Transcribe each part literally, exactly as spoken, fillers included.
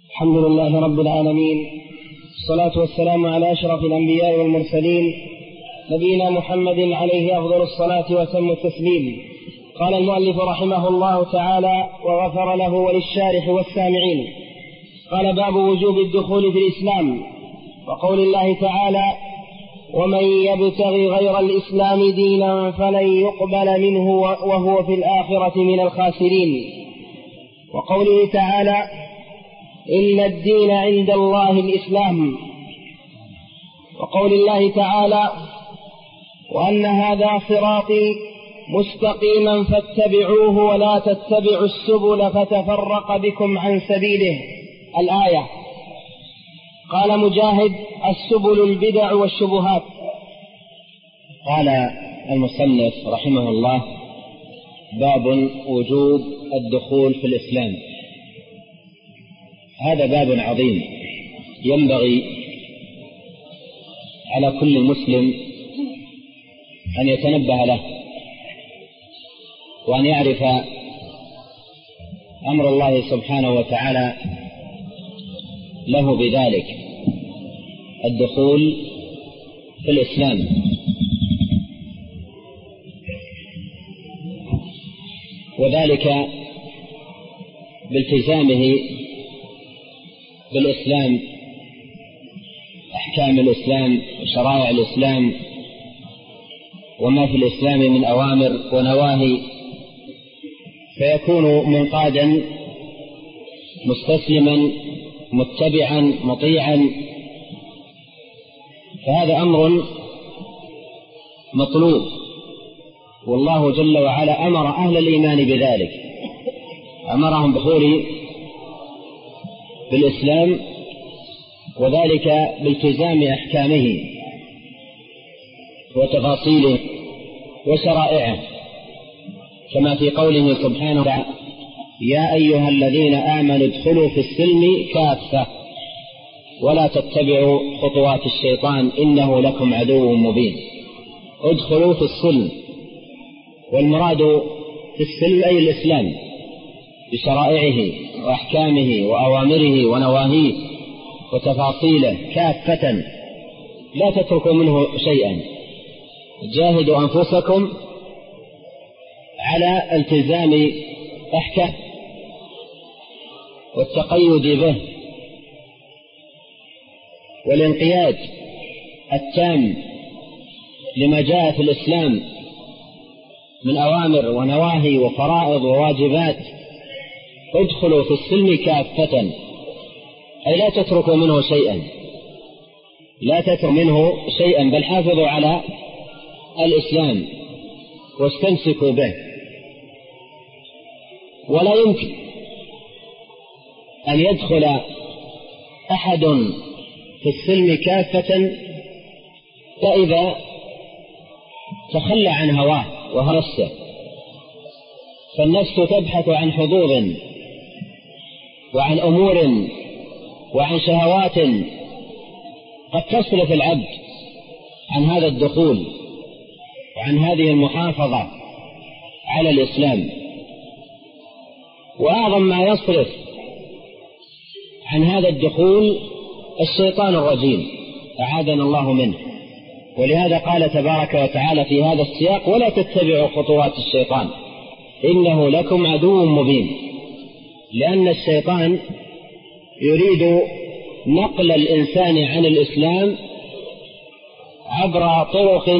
الحمد لله رب العالمين، الصلاة والسلام على أشرف الأنبياء والمرسلين نبينا محمد عليه أفضل الصلاة وتم التسليم. قال المؤلف رحمه الله تعالى وغفر له وللشارح والسامعين. قال: باب وجوب الدخول في الإسلام، وقول الله تعالى: ومن يبتغي غير الإسلام دينا فلن يقبل منه وهو في الآخرة من الخاسرين. وقوله تعالى: إن الدين عند الله الإسلام. وقول الله تعالى: وأن هذا صراطي مستقيما فاتبعوه ولا تتبعوا السبل فتفرق بكم عن سبيله. الآية. قال مجاهد: السبل البدع والشبهات. قال المصنف رحمه الله: باب وجوب الدخول في الإسلام. هذا باب عظيم ينبغي على كل مسلم أن يتنبه له، وأن يعرف أمر الله سبحانه وتعالى له بذلك، الدخول في الإسلام. وذلك بالتزامه بالإسلام، أحكام الإسلام وشرائع الإسلام وما في الإسلام من أوامر ونواهي، فيكون منقادا مستسلما متبعا مطيعا. فهذا أمر مطلوب، والله جل وعلا أمر أهل الإيمان بذلك، أمرهم بالدخول بالإسلام، وذلك بالتزام أحكامه وتفاصيله وشرائعه، كما في قوله سبحانه وتعالى: يا أيها الذين آمنوا ادخلوا في السلم كافة ولا تتبعوا خطوات الشيطان إنه لكم عدو مبين. ادخلوا في السلم، والمراد في السلم أي الإسلام بشرائعه وأحكامه وأوامره ونواهيه وتفاصيله كافة، لا تتركوا منه شيئا. جاهدوا أنفسكم على التزام أحكام والتقيد به والانقياد التام لما جاء في الإسلام من أوامر ونواهي وفرائض وواجبات. ادخلوا في السلم كافة، أي لا تتركوا منه شيئا، لا تتركوا منه شيئا، بل حافظوا على الإسلام واستمسكوا به. ولا يمكن أن يدخل أحد في السلم كافة فإذا تخلى عن هواه وهوسه، فالنفس تبحث عن حظوظ وعن أمور وعن شهوات قد تصرف العبد عن هذا الدخول وعن هذه المحافظة على الإسلام. وأعظم ما يصرف عن هذا الدخول الشيطان الرجيم، أعاذنا الله منه. ولهذا قال تبارك وتعالى في هذا السياق: ولا تتبعوا خطوات الشيطان إنه لكم عدو مبين، لأن الشيطان يريد نقل الإنسان عن الإسلام عبر طرق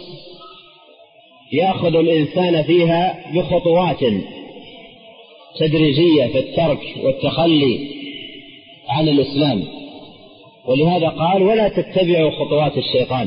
يأخذ الإنسان فيها بخطوات تدريجية في الترك والتخلي عن الإسلام. ولهذا قال: ولا تتبعوا خطوات الشيطان.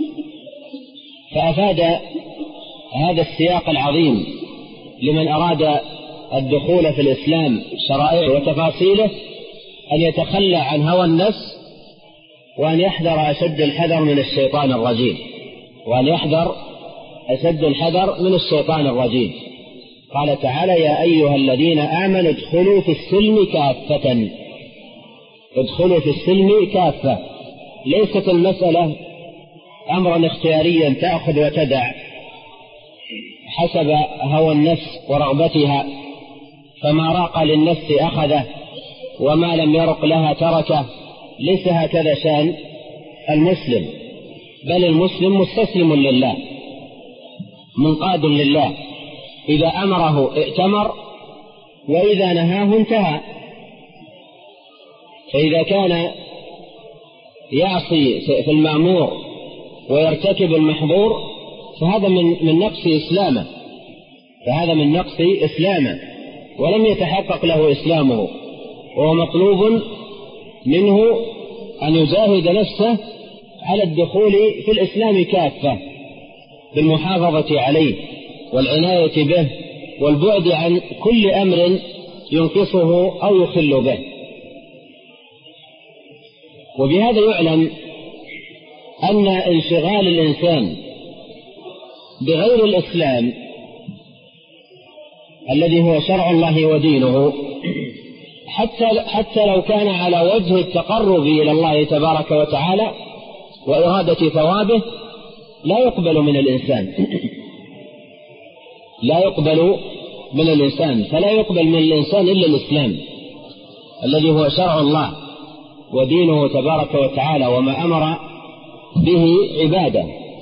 فأفاد هذا السياق العظيم لمن أراد الدخول في الإسلام شرائعه وتفاصيله أن يتخلى عن هوى النفس، وأن يحذر أشد الحذر من الشيطان الرجيم، وأن يحذر أشد الحذر من الشيطان الرجيم. قال تعالى: يا أيها الذين آمنوا ادخلوا في السلم كافة. ادخلوا في السلم كافة، ليست المسألة أمرا اختياريا تأخذ وتدع حسب هوى النفس ورغبتها، فما راق للنفس أخذه وما لم يرق لها تركه. ليس هكذا شأن المسلم، بل المسلم مستسلم لله منقاد لله، إذا أمره ائتمر وإذا نهاه انتهى. فإذا كان يعصي في المأمور ويرتكب المحظور فهذا من من نقص إسلامه فهذا من نقص إسلامه ولم يتحقق له إسلامه، وهو مطلوب منه أن يجاهد نفسه على الدخول في الإسلام كافة بالمحافظة عليه والعناية به والبعد عن كل أمر ينقصه أو يخل به. وبهذا يعلم أن انشغال الإنسان بغير الإسلام الذي هو شرع الله ودينه حتى, حتى لو كان على وجه التقرب إلى الله تبارك وتعالى وإرادة ثوابه لا يقبل من الإنسان لا يقبل من الإنسان فلا يقبل من الإنسان إلا الإسلام الذي هو شرع الله ودينه تبارك وتعالى وما أمر به عباده.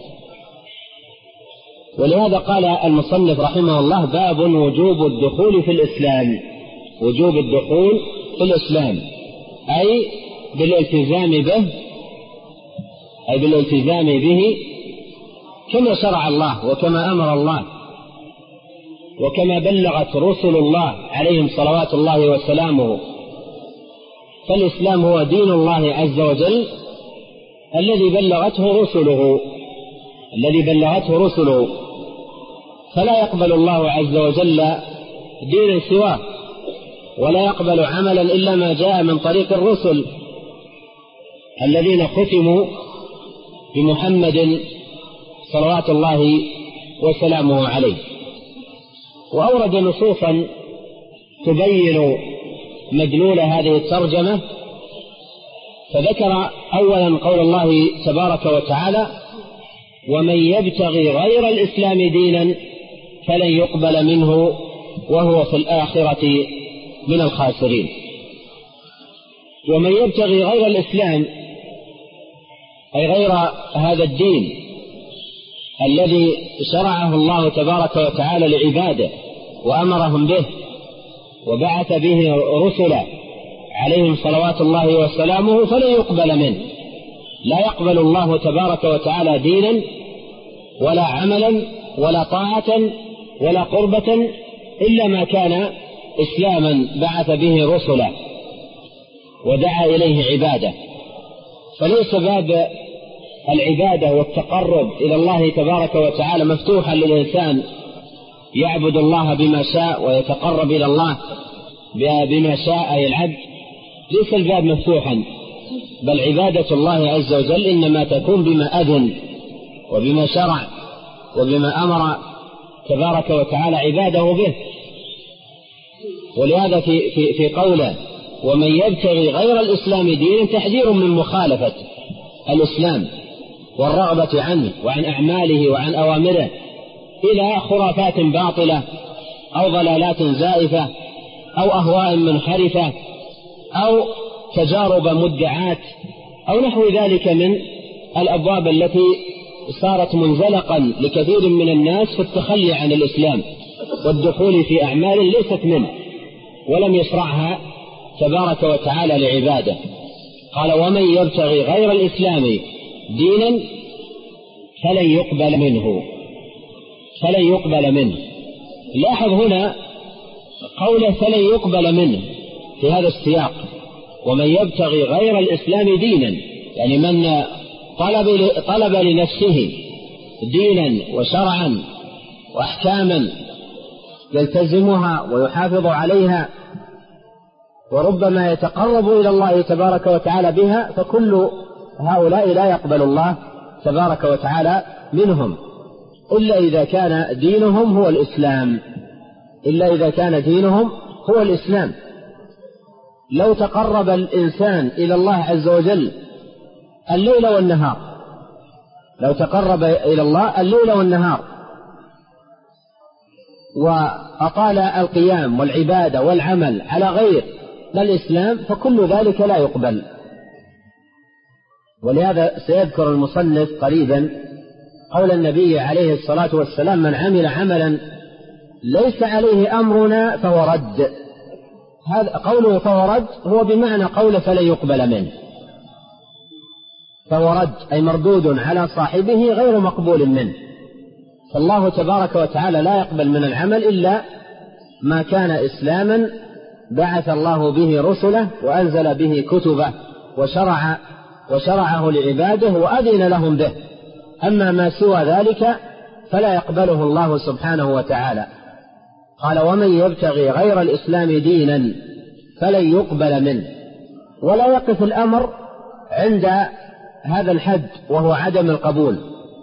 ولهذا قال المصنف رحمه الله: باب وجوب الدخول في الإسلام. وجوب الدخول في الإسلام أي بالالتزام به أي بالالتزام به كما شرع الله وكما أمر الله وكما بلغت رسل الله عليهم صلوات الله وسلامه. فالإسلام هو دين الله عز وجل الذي بلغته رسله الذي بلغته رسله فلا يقبل الله عز وجل دينا سواه، ولا يقبل عملا إلا ما جاء من طريق الرسل الذين ختموا بمحمد صلوات الله وسلامه عليه. وأورد نصوصا تبين مدلول هذه الترجمة، فذكر أولا قول الله تبارك وتعالى: ومن يبتغي غير الإسلام دينا فلن يقبل منه وهو في الآخرة من الخاسرين. ومن يبتغي غير الإسلام أي غير هذا الدين الذي شرعه الله تبارك وتعالى لعباده وأمرهم به وبعث به رسلا عليهم صلوات الله وسلامه فلن يقبل منه. لا يقبل الله تبارك وتعالى دينا ولا عملا ولا طاعة ولا قربة إلا ما كان إسلاما بعث به رسلا ودعا إليه عباده. فليس باب العبادة والتقرب إلى الله تبارك وتعالى مفتوحا للإنسان يعبد الله بما شاء ويتقرب إلى الله بما شاء أي العبد. ليس الباب مفتوحا، بل عبادة الله عز وجل إنما تكون بما أذن وبما شرع وبما أمر تبارك وتعالى عباده به. ولهذا في, في, في قوله: ومن يبتغي غير الإسلام دينا تحذير من مخالفة الإسلام والرغبة عنه وعن أعماله وعن أوامره إلى خرافات باطلة أو ضلالات زائفة أو أهواء منحرفة أو تجارب مدعات أو نحو ذلك من الأبواب التي صارت منزلقا لكثير من الناس في التخلي عن الإسلام والدخول في أعمال ليست منه ولم يشرعها تبارك وتعالى لعباده. قال: ومن يبتغي غير الإسلام دينا فلن يقبل منه فلن يقبل منه. لاحظ هنا قوله فلن يقبل منه في هذا السياق: ومن يبتغي غير الإسلام دينا، يعني من طلب, طلب لنفسه دينا وشرعا وأحكاما يلتزمها ويحافظ عليها وربما يتقرب إلى الله تبارك وتعالى بها، فكل هؤلاء لا يقبل الله تبارك وتعالى منهم إلا إذا كان دينهم هو الإسلام إلا إذا كان دينهم هو الإسلام. لو تقرب الإنسان إلى الله عز وجل الليل والنهار لو تقرب إلى الله الليل والنهار وأطال القيام والعبادة والعمل على غير الإسلام فكل ذلك لا يقبل. ولهذا سيذكر المصنف قريبا قول النبي عليه الصلاة والسلام: من عمل عملا ليس عليه أمرنا فهو رد. هذا قوله فهو رد هو بمعنى قول فلن يقبل منه، فهو رد أي مردود على صاحبه غير مقبول منه. فالله تبارك وتعالى لا يقبل من العمل إلا ما كان إسلاما بعث الله به رسله وأنزل به كتبه وشرع وشرعه لعباده وأذن لهم به. أما ما سوى ذلك فلا يقبله الله سبحانه وتعالى. قال: ومن يبتغي غير الإسلام دينا فلن يقبل منه. ولا يقف الأمر عند هذا الحد وهو عدم القبول،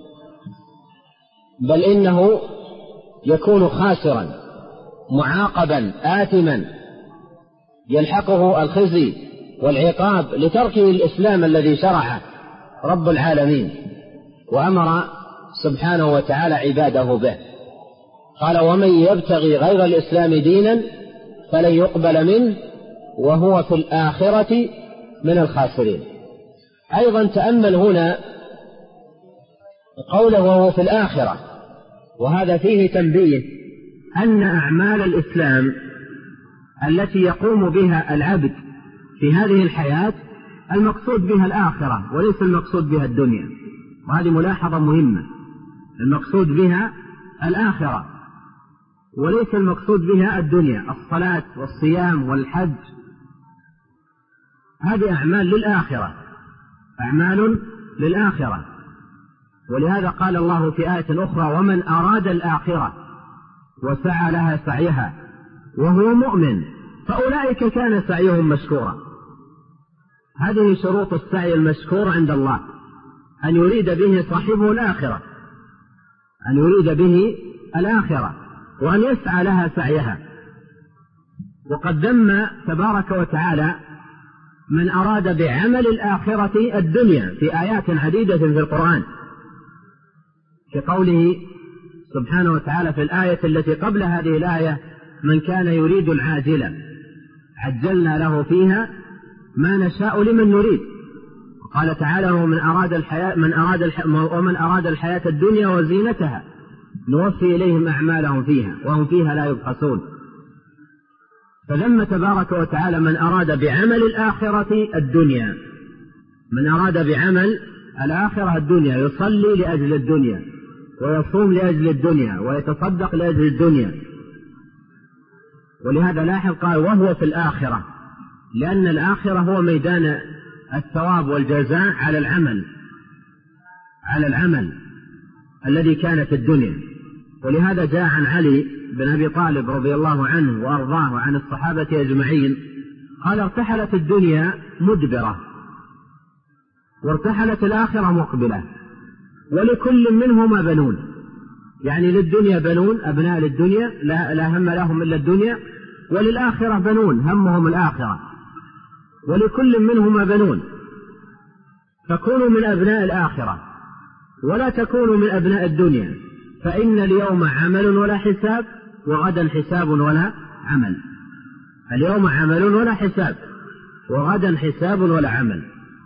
بل إنه يكون خاسرا معاقبا آثما يلحقه الخزي والعقاب لتركه الإسلام الذي شرعه رب العالمين وأمر سبحانه وتعالى عباده به. قال: ومن يبتغي غير الإسلام دينا فلن يقبل منه وهو في الآخرة من الخاسرين. أيضا تأمل هنا قوله وهو في الآخرة، وهذا فيه تنبيه أن أعمال الإسلام التي يقوم بها العبد في هذه الحياة المقصود بها الآخرة وليس المقصود بها الدنيا. وهذه ملاحظة مهمة، المقصود بها الآخرة وليس المقصود بها الدنيا. الصلاة والصيام والحج هذه أعمال للآخرة، أعمال للآخرة. ولهذا قال الله في آية أخرى: ومن أراد الآخرة وسعى لها سعيها وهو مؤمن فأولئك كان سعيهم مشكورا. هذه شروط السعي المشكور عند الله، أن يريد به صاحبه الآخرة، أن يريد به الآخرة وأن يسعى لها سعيها. وقد ذم تبارك وتعالى من أراد بعمل الآخرة الدنيا في آيات عديدة في القرآن، كقوله سبحانه وتعالى في الآية التي قبل هذه الآية: من كان يريد العاجلة عجلنا له فيها ما نشاء لمن نريد. قال تعالى: ومن أراد الحياة من أراد الح... ومن أراد الحياة الدنيا وزينتها نوفي إليهم أعمالهم فيها وهم فيها لا يبخسون. فذم تبارك وتعالى من أراد بعمل الآخرة الدنيا، من أراد بعمل الآخرة الدنيا، يصلي لأجل الدنيا ويصوم لأجل الدنيا ويتصدق لأجل الدنيا. ولهذا لاحظ قال: وهو في الآخرة، لأن الآخرة هو ميدان الثواب والجزاء على العمل على العمل الذي كان في الدنيا. ولهذا جاء عن علي بن أبي طالب رضي الله عنه وأرضاه عن الصحابة أجمعين قال: ارتحلت الدنيا مدبرة وارتحلت الآخرة مقبلة ولكل منهما بنون. يعني للدنيا بنون، أبناء للدنيا لا, لا هم لهم إلا الدنيا، وللآخرة بنون همهم الآخرة، ولكل منهما بنون. فكونوا من أبناء الآخرة ولا تكونوا من أبناء الدنيا، فإن اليوم عمل ولا حساب وغدا حساب ولا عمل. اليوم عمل ولا حساب وغدا حساب ولا عمل.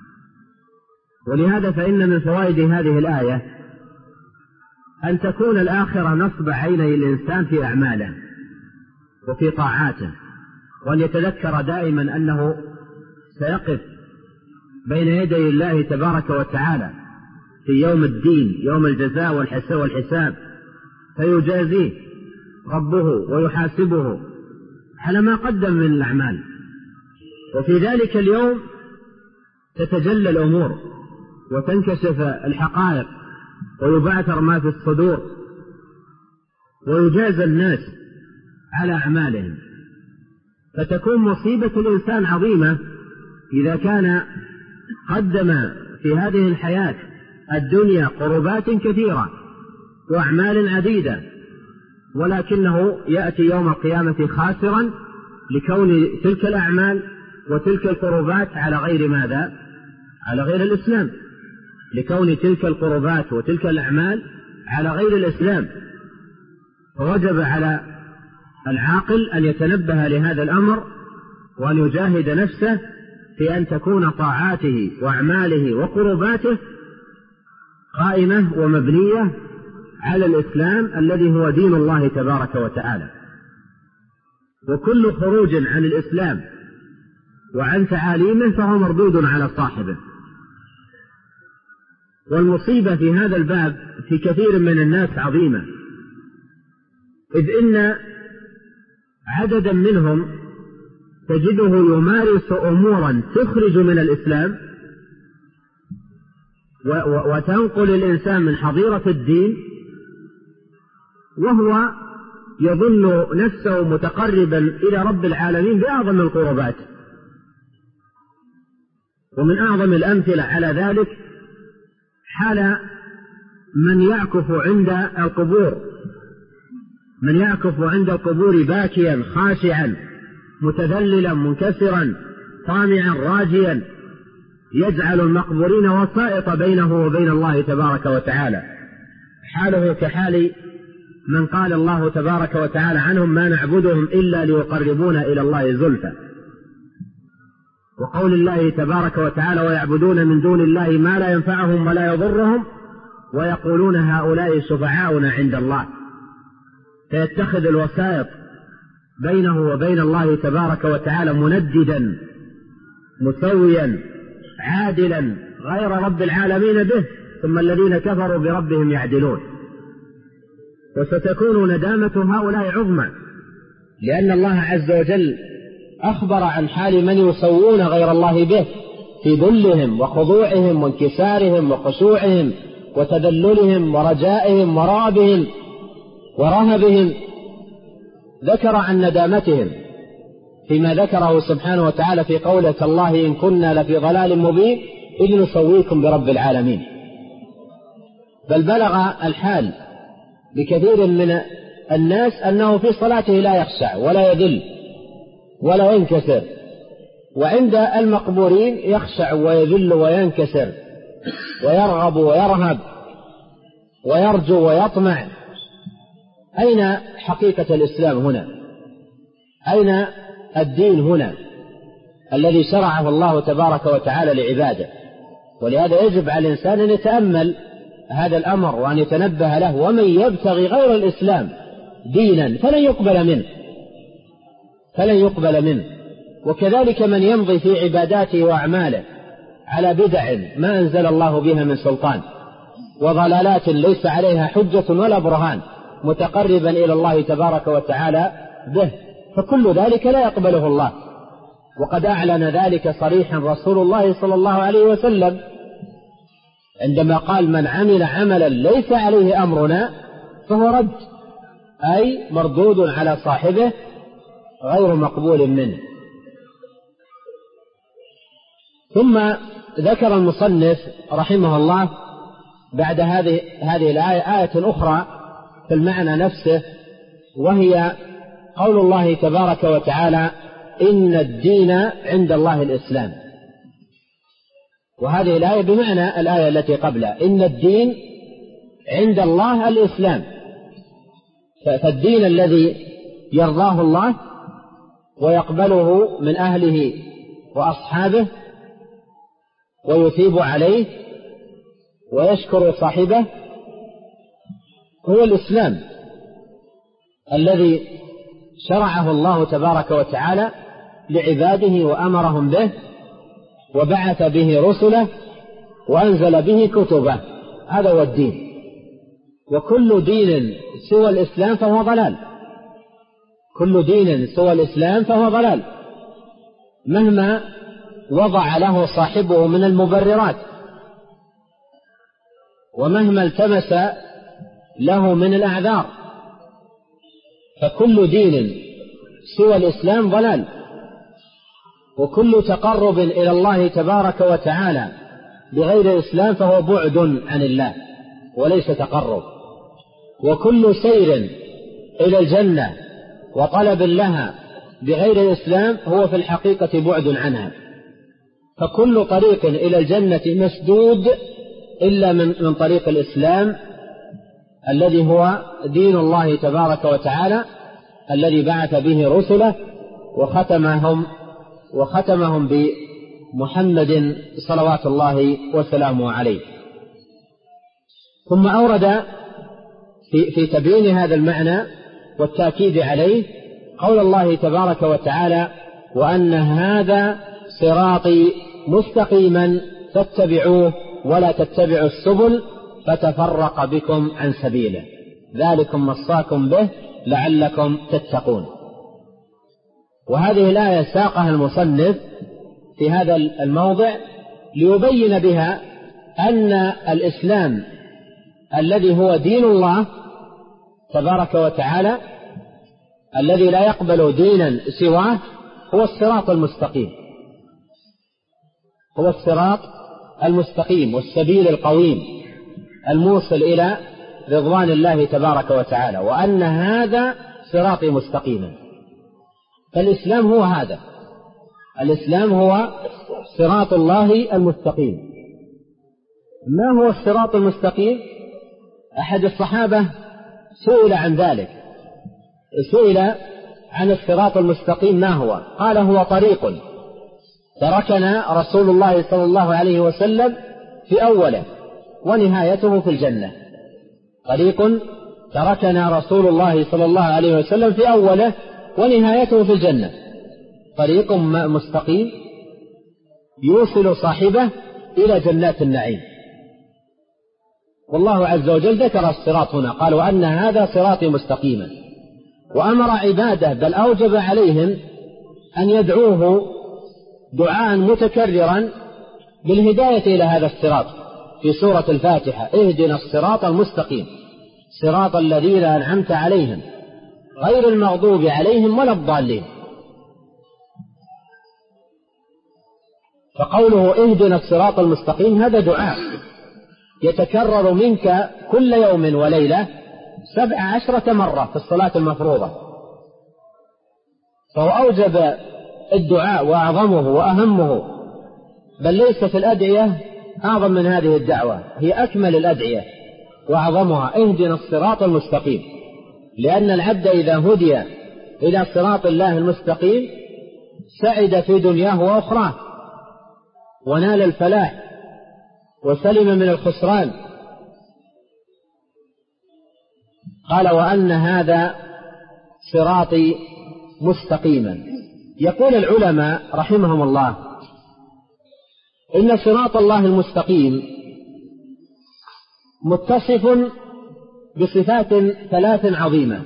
ولهذا فإن من فوائد هذه الآية أن تكون الآخرة نصب عيني الإنسان في أعماله وفي طاعاته، وأن يتذكر دائما أنه سيقف بين يدي الله تبارك وتعالى في يوم الدين، يوم الجزاء والحساب، فيجازيه ربه ويحاسبه على ما قدم من الأعمال. وفي ذلك اليوم تتجلى الأمور وتنكشف الحقائق ويبعثر ما في الصدور ويجازى الناس على أعمالهم. فتكون مصيبة الإنسان عظيمة إذا كان قدم في هذه الحياة الدنيا قربات كثيرة وأعمال عديدة، ولكنه يأتي يوم القيامة خاسرا لكون تلك الأعمال وتلك القربات على غير ماذا؟ على غير الإسلام، لكون تلك القربات وتلك الأعمال على غير الإسلام. فوجب على العاقل أن يتنبه لهذا الأمر وأن يجاهد نفسه في أن تكون طاعاته وأعماله وقرباته قائمة ومبنية على الإسلام الذي هو دين الله تبارك وتعالى. وكل خروج عن الإسلام وعن تعاليمه فهو مردود على صاحبه. والمصيبة في هذا الباب في كثير من الناس عظيمة، إذ إن عددا منهم تجده يمارس أمورا تخرج من الإسلام وتنقل الإنسان من حظيرة الدين، وهو يظن نفسه متقربا إلى رب العالمين بأعظم القربات. ومن أعظم الأمثلة على ذلك حال من يعكف عند القبور، من يعكف عند القبور باكيا خاشعا متذللا منكسرا طامعا راجيا، يجعل المقبورين وسائط بينه وبين الله تبارك وتعالى. حاله كحال من قال الله تبارك وتعالى عنهم: ما نعبدهم إلا ليقربونا إلى الله زلفى. وقول الله تبارك وتعالى: ويعبدون من دون الله ما لا ينفعهم ولا يضرهم ويقولون هؤلاء شفعاؤنا عند الله. فيتخذ الوسائط بينه وبين الله تبارك وتعالى منددا مسويا عادلا غير رب العالمين به، ثم الذين كفروا بربهم يعدلون. وستكون ندامة هؤلاء عظمى، لأن الله عز وجل أخبر عن حال من يسوون غير الله به في ذلهم وخضوعهم وانكسارهم وخشوعهم وتذللهم ورجائهم ورعبهم ورهبهم. ذكر عن ندامتهم فيما ذكره سبحانه وتعالى في قوله: تالله إن كنا لفي ضلال مبين إذ نسويكم برب العالمين. بل بلغ الحال بكثير من الناس أنه في صلاته لا يخشع ولا يذل ولا ينكسر، وعند المقبورين يخشع ويذل وينكسر ويرغب ويرهب ويرجو ويطمع. أين حقيقة الإسلام هنا؟ أين الدين هنا الذي شرعه الله تبارك وتعالى لعباده؟ ولهذا يجب على الإنسان أن يتأمل هذا الأمر وأن يتنبه له. ومن يبتغي غير الإسلام دينا فلن يقبل منه فلن يقبل منه وكذلك من يمضي في عباداته وأعماله على بدع ما أنزل الله بها من سلطان وضلالات ليس عليها حجة ولا برهان متقربا إلى الله تبارك وتعالى به، فكل ذلك لا يقبله الله. وقد أعلن ذلك صريحا رسول الله صلى الله عليه وسلم عندما قال: من عمل عملا ليس عليه أمرنا فهو رد، أي مردود على صاحبه غير مقبول منه. ثم ذكر المصنف رحمه الله بعد هذه هذه الآية آية أخرى في المعنى نفسه، وهي قول الله تبارك وتعالى: إن الدين عند الله الإسلام. وهذه الآية بمعنى الآية التي قبلها: إن الدين عند الله الإسلام. فالدين الذي يرضاه الله ويقبله من أهله وأصحابه ويثيب عليه ويشكر صاحبه هو الإسلام الذي شرعه الله تبارك وتعالى لعباده وأمرهم به وبعث به رسله وأنزل به كتبه. هذا هو الدين. وكل دين سوى الإسلام فهو ضلال، كل دين سوى الإسلام فهو ضلال مهما وضع له صاحبه من المبررات ومهما التمس له من الأعذار، فكل دين سوى الإسلام ضلال. وكل تقرب إلى الله تبارك وتعالى بغير الإسلام فهو بعد عن الله وليس تقرب. وكل سير إلى الجنة وطلب لها بغير الإسلام هو في الحقيقة بعد عنها. فكل طريق إلى الجنة مسدود إلا من, من طريق الإسلام الذي هو دين الله تبارك وتعالى الذي بعث به رسله وختمهم وختمهم بمحمد صلوات الله وسلامه عليه. ثم أورد في, في تبيين هذا المعنى والتأكيد عليه قول الله تبارك وتعالى: وأن هذا صراطي مستقيما فاتبعوه ولا تتبعوا السبل فتفرق بكم عن سبيله ذلكم وصاكم به لعلكم تتقون. وهذه الآية ساقها المصنف في هذا الموضع ليبين بها أن الإسلام الذي هو دين الله تبارك وتعالى الذي لا يقبل دينا سواه هو الصراط المستقيم، هو الصراط المستقيم والسبيل القويم الموصل إلى رضوان الله تبارك وتعالى، وأن هذا صراطي مستقيما. فالإسلام هو هذا، الإسلام هو صراط الله المستقيم. ما هو الصراط المستقيم؟ أحد الصحابة سئل عن ذلك، سئل عن الصراط المستقيم ما هو؟ قال: هو طريق تركنا رسول الله صلى الله عليه وسلم في أوله ونهايته في الجنة. طريق تركنا رسول الله صلى الله عليه وسلم في أوله ونهايته في الجنة، طريق مستقيم يوصل صاحبه إلى جنات النعيم. والله عز وجل ذكر الصراط هنا، قال: وأن هذا صراطي مستقيما، وأمر عباده بل أوجب عليهم أن يدعوه دعاء متكررا بالهداية إلى هذا الصراط في سورة الفاتحة: اهدنا الصراط المستقيم صراط الذين أنعمت عليهم غير المغضوب عليهم ولا الضالين. فقوله اهدنا الصراط المستقيم هذا دعاء يتكرر منك كل يوم وليلة سبع عشرة مرة في الصلاة المفروضة، فهو أوجب الدعاء وأعظمه وأهمه، بل ليس في الأدعية أعظم من هذه الدعوة، هي أكمل الأدعية وأعظمها: اهدنا الصراط المستقيم. لأن العبد إذا هدي إلى صراط الله المستقيم سعد في دنياه وأخراه ونال الفلاح وسلم من الخسران. قال: وأن هذا صراطي مستقيما. يقول العلماء رحمهم الله: إن صراط الله المستقيم متصف بصفات ثلاث عظيمة.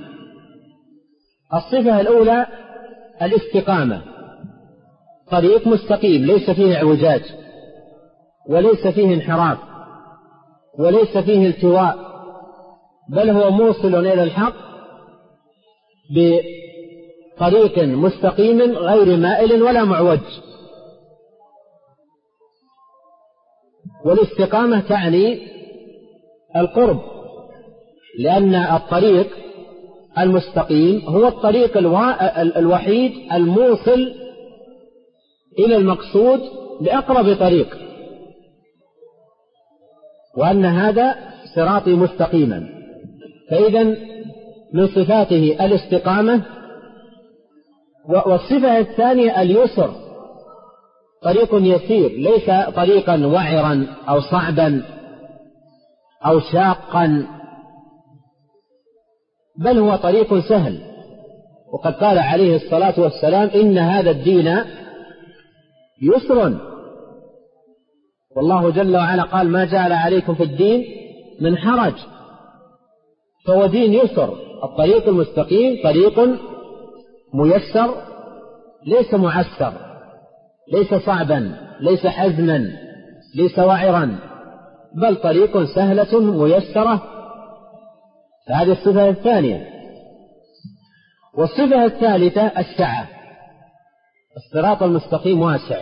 الصفة الأولى الاستقامة، طريق مستقيم ليس فيه اعوجاج وليس فيه انحراف وليس فيه التواء، بل هو موصل إلى الحق بطريق مستقيم غير مائل ولا معوج. والاستقامة تعني القرب، لأن الطريق المستقيم هو الطريق الوحيد الموصل إلى المقصود بأقرب طريق، وأن هذا صراطي مستقيما. فإذا من صفاته الاستقامة. والصفة الثانية اليسر، طريق يسير ليس طريقا وعرا أو صعبا أو شاقا، بل هو طريق سهل. وقد قال عليه الصلاة والسلام: إن هذا الدين يسر. والله جل وعلا قال: ما جعل عليكم في الدين من حرج. فهو دين يسر. الطريق المستقيم طريق ميسر ليس معسر، ليس صعبا، ليس حزما، ليس وعرا، بل طريق سهلة ميسرة. فهذه الصفة الثانية. والصفة الثالثة السعة. الصراط المستقيم واسع،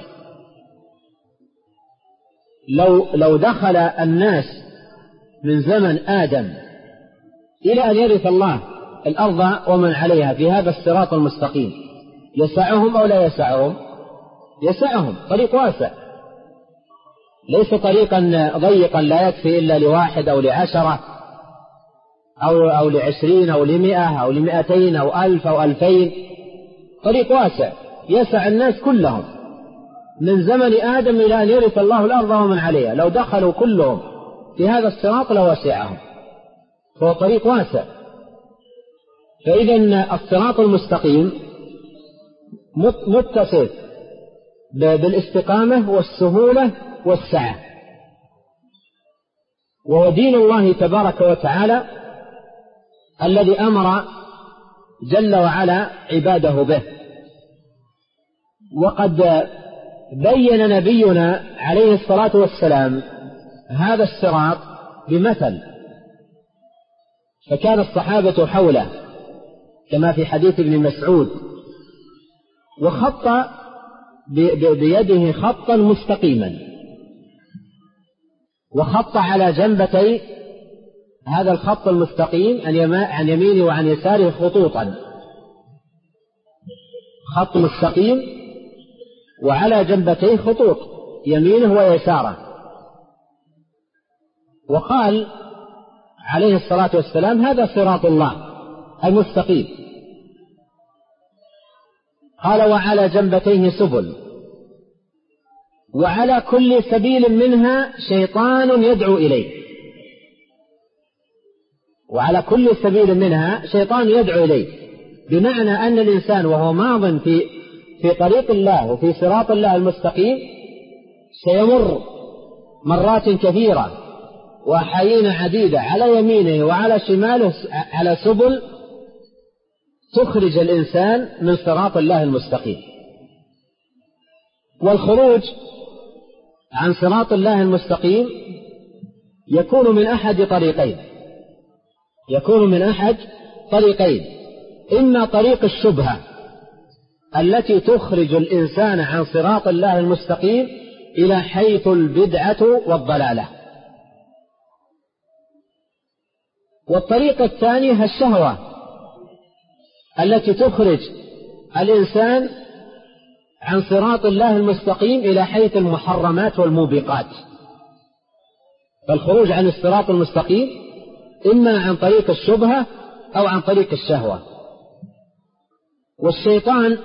لو لو دخل الناس من زمن آدم إلى أن يرث الله الأرض ومن عليها في هذا الصراط المستقيم يسعهم أو لا يسعهم؟ يسعهم. طريق واسع، ليس طريقا ضيقا لا يكفي إلا لواحد أو لعشرة أو, أو لعشرين أو لمئة أو لمئتين أو ألف أو ألفين. طريق واسع يسع الناس كلهم من زمن آدم إلى أن يرث الله الأرض ومن عليها، لو دخلوا كلهم في هذا الصراط لوسعهم، فهو طريق واسع. فإذا الصراط المستقيم متصف بالاستقامة والسهولة والسعة، وهو دين الله تبارك وتعالى الذي أمر جل وعلا عباده به. وقد بين نبينا عليه الصلاة والسلام هذا الصراط بمثل، فكان الصحابة حوله كما في حديث ابن مسعود، وخط بيده خطا مستقيما، وخط على جنبتي هذا الخط المستقيم عن يمينه وعن يساره خطوطا، خط مستقيم وعلى جنبتيه خطوط يمينه ويساره. وقال عليه الصلاة والسلام هذا صراط الله المستقيم. قال وعلى جنبتيه سبل، وعلى كل سبيل منها شيطان يدعو إليه، وعلى كل سبيل منها شيطان يدعو إليه، بمعنى أن الإنسان وهو ماض في في طريق الله وفي صراط الله المستقيم سيمر مرات كثيرة وأحايين عديدة على يمينه وعلى شماله على سبل تخرج الإنسان من صراط الله المستقيم. والخروج عن صراط الله المستقيم يكون من أحد طريقين يكون من أحد طريقين إما طريق الشبهة التي تخرج الإنسان عن صراط الله المستقيم إلى حيث البدعة والضلالة، والطريقة الثانية الشهوة التي تخرج الإنسان عن صراط الله المستقيم إلى حيث المحرمات والموبقات. فالخروج عن الصراط المستقيم إما عن طريق الشبهة أو عن طريق الشهوة. والشيطان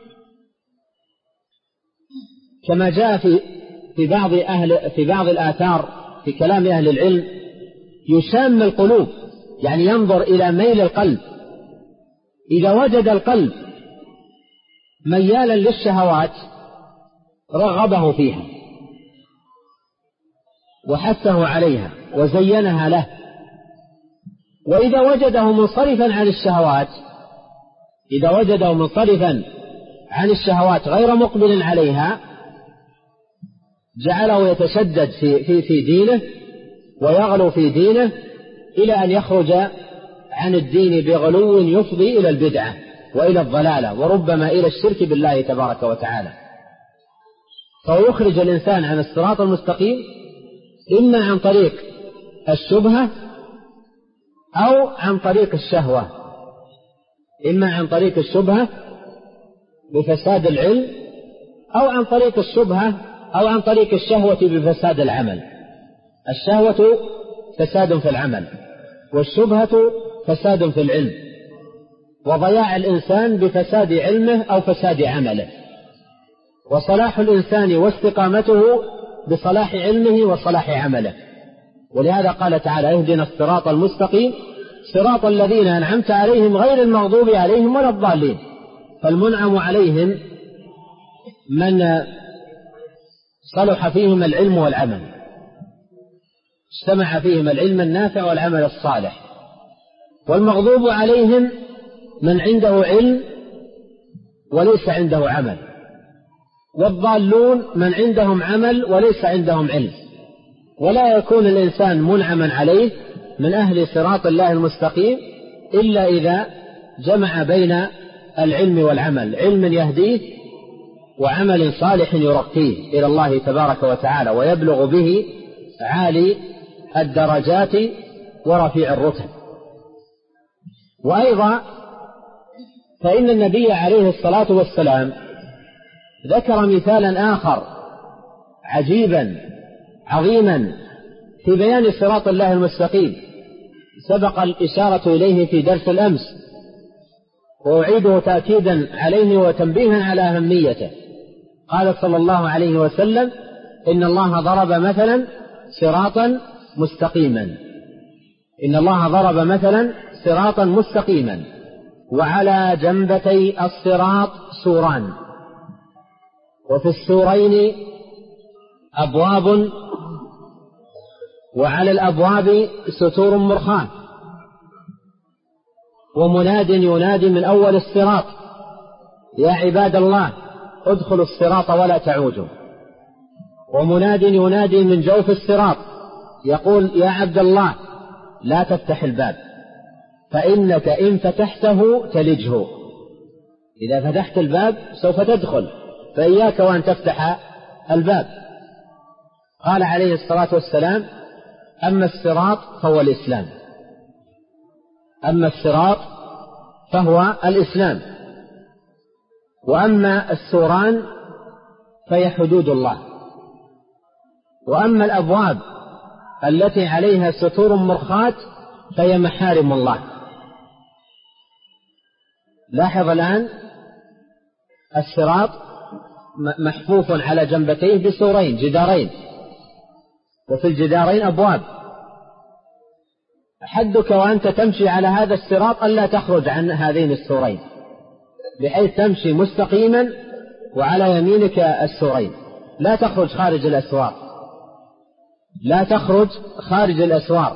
كما جاء في في بعض أهل في بعض الآثار في كلام أهل العلم يشام القلوب، يعني ينظر إلى ميل القلب، إذا وجد القلب ميالا للشهوات رغبه فيها وحثه عليها وزينها له، وإذا وجده منصرفا عن الشهوات إذا وجده منصرفا عن الشهوات غير مقبل عليها جعله يتشدد في, في, في دينه ويغلو في دينه إلى أن يخرج عن الدين بغلو يفضي إلى البدعة وإلى الضلالة وربما إلى الشرك بالله تبارك وتعالى. فيخرج الإنسان عن الصراط المستقيم إما عن طريق الشبهة أو عن طريق الشهوة، إما عن طريق الشبهة بفساد العلم أو عن طريق الشبهة أو عن طريق الشهوة بفساد العمل. الشهوة فساد في العمل، والشبهة فساد في العلم، وضياع الإنسان بفساد علمه أو فساد عمله، وصلاح الإنسان واستقامته بصلاح علمه وصلاح عمله. ولهذا قال تعالى اهدنا الصراط المستقيم صراط الذين أنعمت عليهم غير المغضوب عليهم ولا الضالين. فالمنعم عليهم من صلح فيهم العلم والعمل، اجتمع فيهم العلم النافع والعمل الصالح. والمغضوب عليهم من عنده علم وليس عنده عمل، والضالون من عندهم عمل وليس عندهم علم. ولا يكون الإنسان منعما عليه من أهل صراط الله المستقيم إلا إذا جمع بين العلم والعمل، علم يهديه وعمل صالح يرقيه إلى الله تبارك وتعالى ويبلغ به عالي الدرجات ورفيع الرتب. وأيضا فإن النبي عليه الصلاة والسلام ذكر مثالا آخر عجيبا عظيما في بيان صراط الله المستقيم، سبق الإشارة إليه في درس الأمس، وأعيده تأكيدا عليه وتنبيها على أهميته. قال صلى الله عليه وسلم: إن الله ضرب مثلا صراطا مستقيما إن الله ضرب مثلا صراطا مستقيما وعلى جنبتي الصراط سوران، وفي السورين أبواب، وعلى الأبواب ستور مرخاة، ومناد ينادي من أول الصراط: يا عباد الله ادخلوا الصراط ولا تعوجوا. ومناد ينادي من جوف الصراط يقول: يا عبد الله لا تفتح الباب، فإنك إن فتحته تلجه. إذا فتحت الباب سوف تدخل، فإياك وأن تفتح الباب. قال عليه الصلاة والسلام: أما الصراط فهو الإسلام أما الصراط فهو الإسلام وأما السوران فهي حدود الله، وأما الأبواب التي عليها ستور مرخاة فهي محارم الله. لاحظ الآن الصراط محفوف على جنبتيه بسورين جدارين، وفي الجدارين أبواب. حدك وأنت تمشي على هذا الصراط ألا تخرج عن هذين السورين، بحيث تمشي مستقيما وعلى يمينك السورين، لا تخرج خارج الأسوار لا تخرج خارج الأسوار.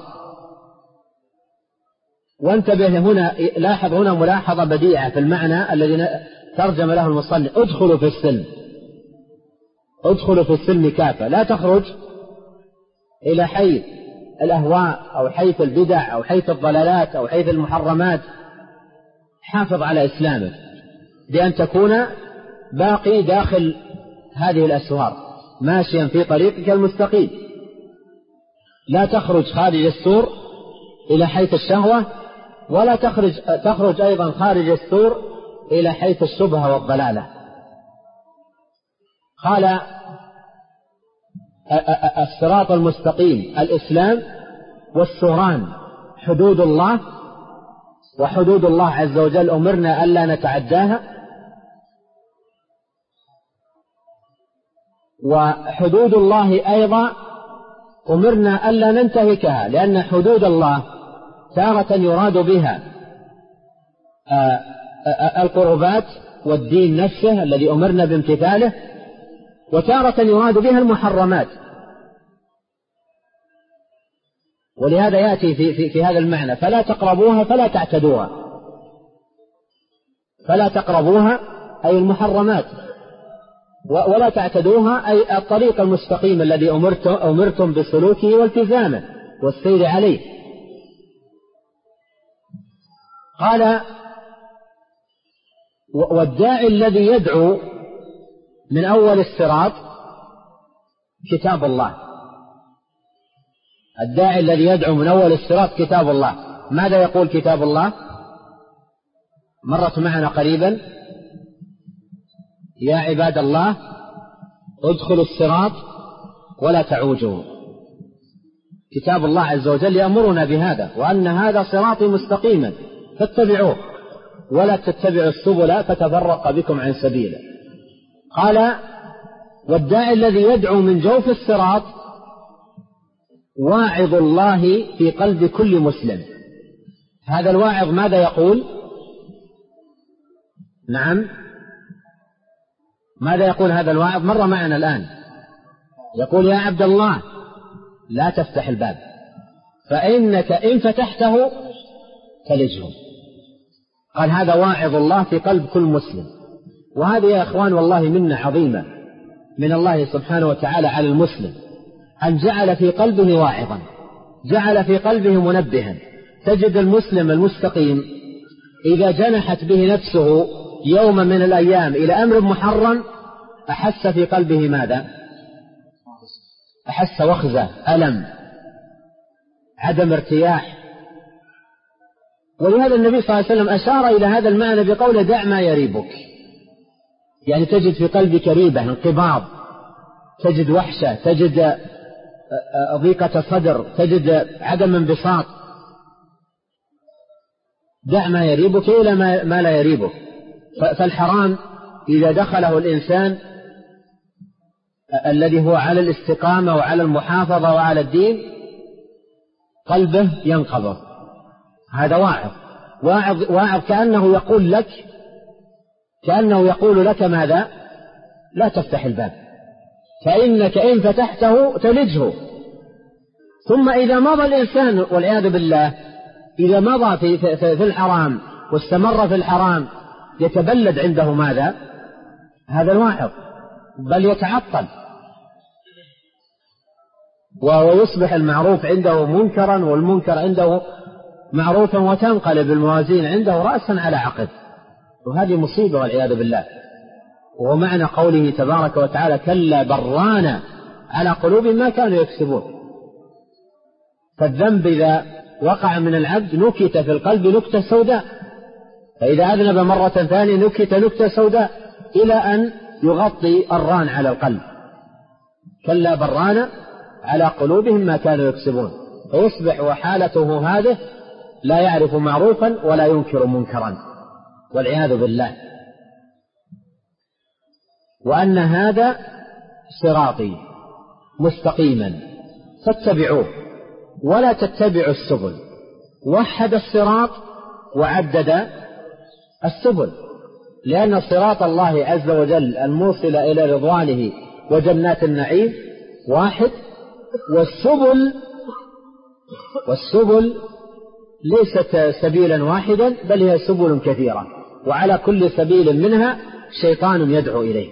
وانتبه هنا، لاحظ هنا ملاحظة بديعة في المعنى الذي ترجم له المصنف: ادخلوا في السلم ادخلوا في السلم كافة، لا تخرج إلى حيث الأهواء أو حيث البدع أو حيث الضلالات أو حيث المحرمات. حافظ على إسلامك بأن تكون باقي داخل هذه الأسوار ماشيا في طريقك المستقيم، لا تخرج خارج السور إلى حيث الشهوة، ولا تخرج, تخرج أيضا خارج السور إلى حيث الشبهة والضلالة. قال: الصراط المستقيم الإسلام، والسوران حدود الله، وحدود الله عز وجل أمرنا ألا نتعداها، وحدود الله أيضا أمرنا ألا ننتهكها، لأن حدود الله تارة يراد بها القربات والدين نفسه الذي أمرنا بامتثاله، وتارة يراد بها المحرمات. ولهذا يأتي في, في, في هذا المعنى: فلا تقربوها فلا تعتدوها فلا تقربوها أي المحرمات، ولا تعتدوها أي الطريق المستقيم الذي أمرتم, أمرتم بسلوكه والتزامه والسير عليه. قال: والداعي الذي يدعو من أول الصراط كتاب الله الداعي الذي يدعو من أول الصراط كتاب الله. ماذا يقول كتاب الله؟ مرت معنا قريبا: يا عباد الله ادخلوا الصراط ولا تعوجوا. كتاب الله عز وجل يأمرنا بهذا، وأن هذا صراطي مستقيما فاتبعوه ولا تتبعوا السبل فتفرق بكم عن سبيله. قال: والداعي الذي يدعو من جوف الصراط واعظ الله في قلب كل مسلم. هذا الواعظ ماذا يقول؟ نعم، ماذا يقول هذا الواعظ؟ مر معنا الآن، يقول: يا عبد الله لا تفتح الباب، فإنك إن فتحته تلجه. قال: هذا واعظ الله في قلب كل مسلم. وهذه يا إخوان والله منة عظيمة من الله سبحانه وتعالى على المسلم، أن جعل في قلبه واعظا، جعل في قلبه منبها. تجد المسلم المستقيم إذا جنحت به نفسه يوم من الأيام إلى أمر محرم أحس في قلبه ماذا؟ أحس وخزة، ألم، عدم ارتياح. ولهذا النبي صلى الله عليه وسلم أشار إلى هذا المعنى بقوله: دع ما يريبك. يعني تجد في قلبك ريبة، انقباض، تجد وحشة، تجد ضيقة صدر، تجد عدم انبساط. دع ما يريبك إلى ما لا يريبك. فالحرام إذا دخله الإنسان الذي هو على الاستقامة وعلى المحافظة وعلى الدين قلبه ينقبض. هذا واعظ واعظ واعظ كأنه يقول لك كأنه يقول لك ماذا؟ لا تفتح الباب، فإنك إن فتحته تلجه. ثم إذا مضى الإنسان والعياذ بالله، إذا مضى في, في, في الحرام واستمر في الحرام يتبلد عنده ماذا؟ هذا الواعظ، بل يتعطل ويصبح المعروف عنده منكرا والمنكر عنده معروفا، وتنقلب الموازين عنده رأسا على عقب، وهذه مصيبة والعياذ بالله. وهو معنى قوله تبارك وتعالى كلا بران على قلوب ما كانوا يكسبون. فالذنب إذا وقع من العبد نكت في القلب نكتة سوداء، فإذا أذنب مرة ثانية نكت نكتة سوداء إلى أن يغطي الران على القلب. كلا بران على قلوبهم ما كانوا يكسبون، فيصبح وحالته هذه لا يعرف معروفا ولا ينكر منكرا والعياذ بالله. وأن هذا صراطي مستقيما فاتبعوه ولا تتبعوا السبل. وحد الصراط وعدد السبل، لأن صراط الله عز وجل الموصل إلى رضوانه وجنات النعيم واحد، والسبل والسبل ليست سبيلا واحدا بل هي سبل كثيرة، وعلى كل سبيل منها شيطان يدعو إليه.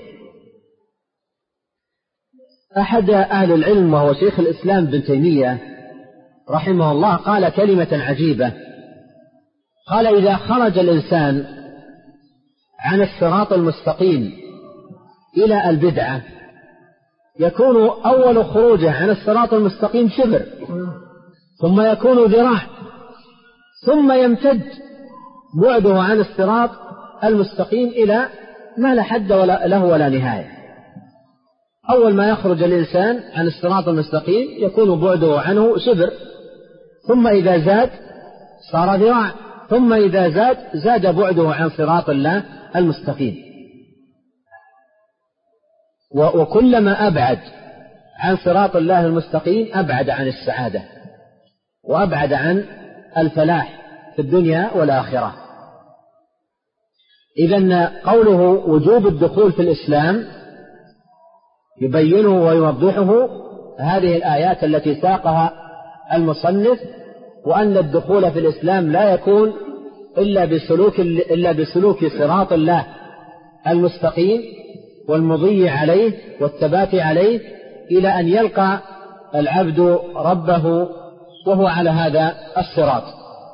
أحد أهل العلم وهو شيخ الإسلام ابن تيمية رحمه الله قال كلمة عجيبة، قال إذا خرج الإنسان عن الصراط المستقيم إلى البدعة يكون أول خروجه عن الصراط المستقيم شبر، ثم يكون ذراع، ثم يمتد بعده عن الصراط المستقيم إلى ما لا حد ولا له ولا نهاية. أول ما يخرج الإنسان عن الصراط المستقيم يكون بعده عنه شبر، ثم إذا زاد صار ذراع، ثم إذا زاد زاد بعده عن صراط الله المستقيم. وكلما أبعد عن صراط الله المستقيم أبعد عن السعادة وأبعد عن الفلاح في الدنيا والآخرة. إذن قوله وجوب الدخول في الإسلام يبينه ويوضحه هذه الآيات التي ساقها المصنف، وأن الدخول في الإسلام لا يكون إلا بسلوك إلا بسلوك صراط الله المستقيم والمضي عليه والثبات عليه إلى أن يلقى العبد ربه وهو على هذا الصراط.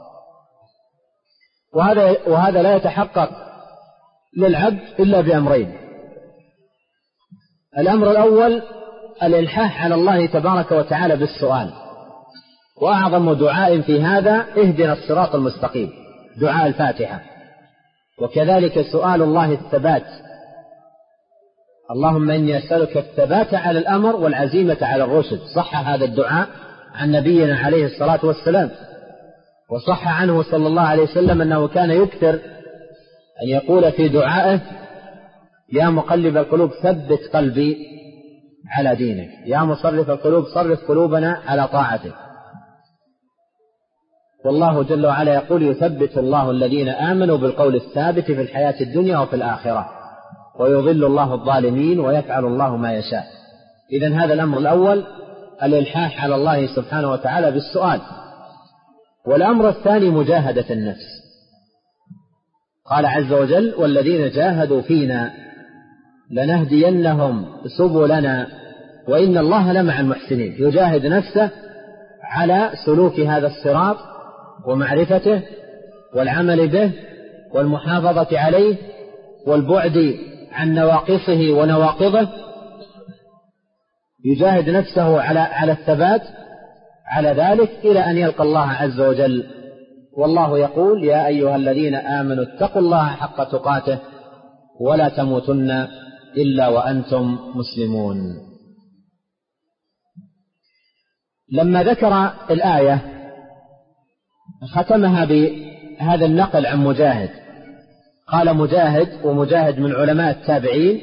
وهذا وهذا لا يتحقق للعبد إلا بأمرين. الأمر الأول الإلحاح على الله تبارك وتعالى بالسؤال، وأعظم دعاء في هذا اهدنا الصراط المستقيم، دعاء الفاتحة. وكذلك سؤال الله الثبات، اللهم إني أسألك الثبات على الأمر والعزيمة على الرشد. صح هذا الدعاء عن نبينا عليه الصلاة والسلام، وصح عنه صلى الله عليه وسلم أنه كان يكثر أن يقول في دعائه يا مقلب القلوب ثبت قلبي على دينك، يا مصرف القلوب صرف قلوبنا على طاعتك. والله جل وعلا يقول يثبت الله الذين آمنوا بالقول الثابت في الحياة الدنيا وفي الآخرة ويضل الله الظالمين ويفعل الله ما يشاء. إذن هذا الأمر الأول الإلحاح على الله سبحانه وتعالى بالسؤال. والأمر الثاني مجاهدة النفس. قال عز وجل والذين جاهدوا فينا لنهدينهم سبلنا وإن الله لمع المحسنين. يجاهد نفسه على سلوك هذا الصراط ومعرفته والعمل به والمحافظة عليه والبعد عن نواقصه ونواقضه. يجاهد نفسه على على الثبات على ذلك إلى أن يلقى الله عز وجل. والله يقول يا أيها الذين آمنوا اتقوا الله حق تقاته ولا تموتن إلا وأنتم مسلمون. لما ذكر الآية ختمها هذا النقل عن مجاهد. قال مجاهد، ومجاهد من علماء التابعين: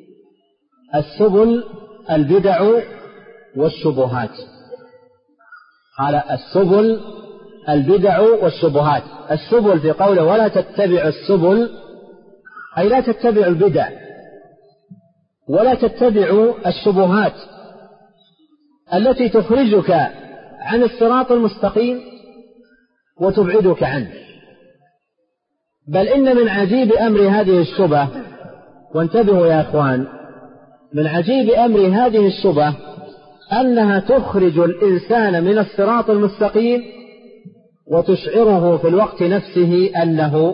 السبل البدع والشبهات. قال السبل البدع والشبهات. السبل في قوله ولا تتبع السبل أي لا تتبع البدع ولا تتبع الشبهات التي تخرجك عن الصراط المستقيم وتبعدك عنه. بل إن من عجيب أمر هذه الشبهة، وانتبهوا يا أخوان، من عجيب أمر هذه الشبهة أنها تخرج الإنسان من الصراط المستقيم وتشعره في الوقت نفسه أنه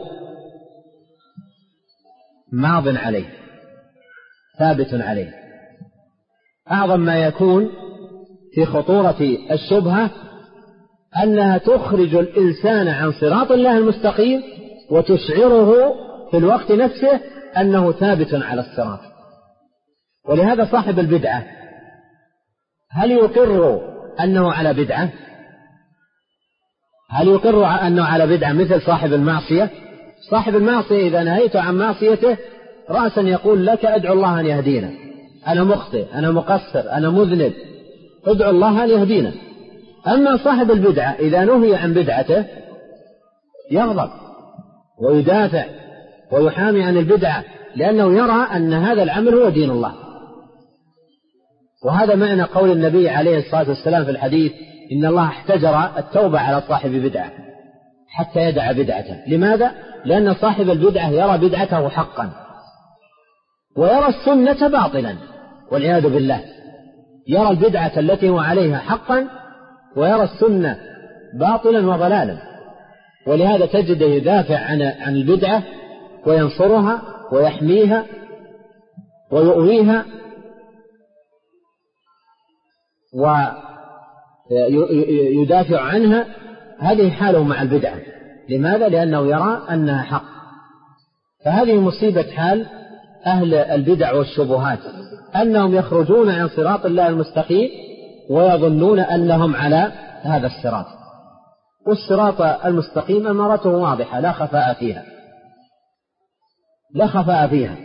ماض عليه ثابت عليه. أعظم ما يكون في خطورة الشبهة أنها تخرج الإنسان عن صراط الله المستقيم وتشعره في الوقت نفسه أنه ثابت على الصراط. ولهذا صاحب البدعة هل يقر أنه على بدعة؟ هل يقر أنه على بدعة مثل صاحب المعصية؟ صاحب المعصية إذا نهيت عن معصيته رأسا يقول لك أدعو الله أن يهدينا، أنا مخطئ، أنا مقصر، أنا مذنب، ادعو الله أن يهدينا. أما صاحب البدعة إذا نهي عن بدعته يغضب ويدافع ويحامي عن البدعة، لأنه يرى أن هذا العمل هو دين الله. وهذا معنى قول النبي عليه الصلاة والسلام في الحديث: إن الله احتجر التوبة على صاحب بدعة حتى يدع بدعته. لماذا؟ لأن صاحب البدعة يرى بدعته حقا ويرى السنة باطلا والعياذ بالله. يرى البدعة التي هو عليها حقا ويرى السنة باطلا وضلالا. ولهذا تجد يدافع عن عن البدعة وينصرها ويحميها ويؤويها ويدافع عنها. هذه حاله مع البدعة. لماذا؟ لأنه يرى أنها حق. فهذه مصيبة حال أهل البدع والشبهات، أنهم يخرجون عن صراط الله المستقيم ويظنون أنهم على هذا الصراط. والصراط المستقيم أمارته واضحة لا خفاء فيها لا خفاء فيها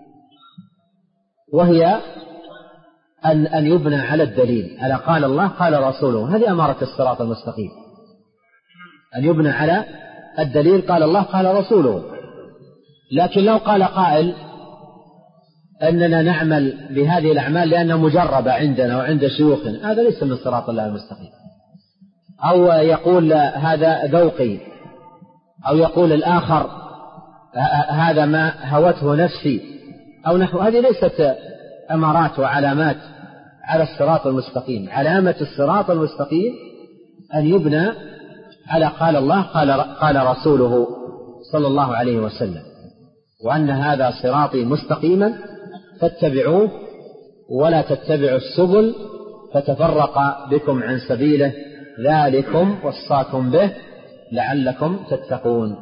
وهي أن أن يبنى على الدليل، على قال الله قال رسوله. هذه أمارة الصراط المستقيم، أن يبنى على الدليل قال الله قال رسوله. لكن لو قال قائل أننا نعمل بهذه الأعمال لأنها مجربة عندنا وعند شيوخنا، هذا ليس من صراط الله المستقيم. أو يقول هذا ذوقي، أو يقول الآخر هذا ما هوته نفسي، أو نحو. هذه ليست أمارات وعلامات على الصراط المستقيم. علامة الصراط المستقيم أن يبنى على قال الله قال, قال رسوله صلى الله عليه وسلم، وأن هذا صراطي مستقيما فاتبعوه ولا تتبعوا السبل فتفرق بكم عن سبيله، ذلكم وصاكم به لعلكم تتقون.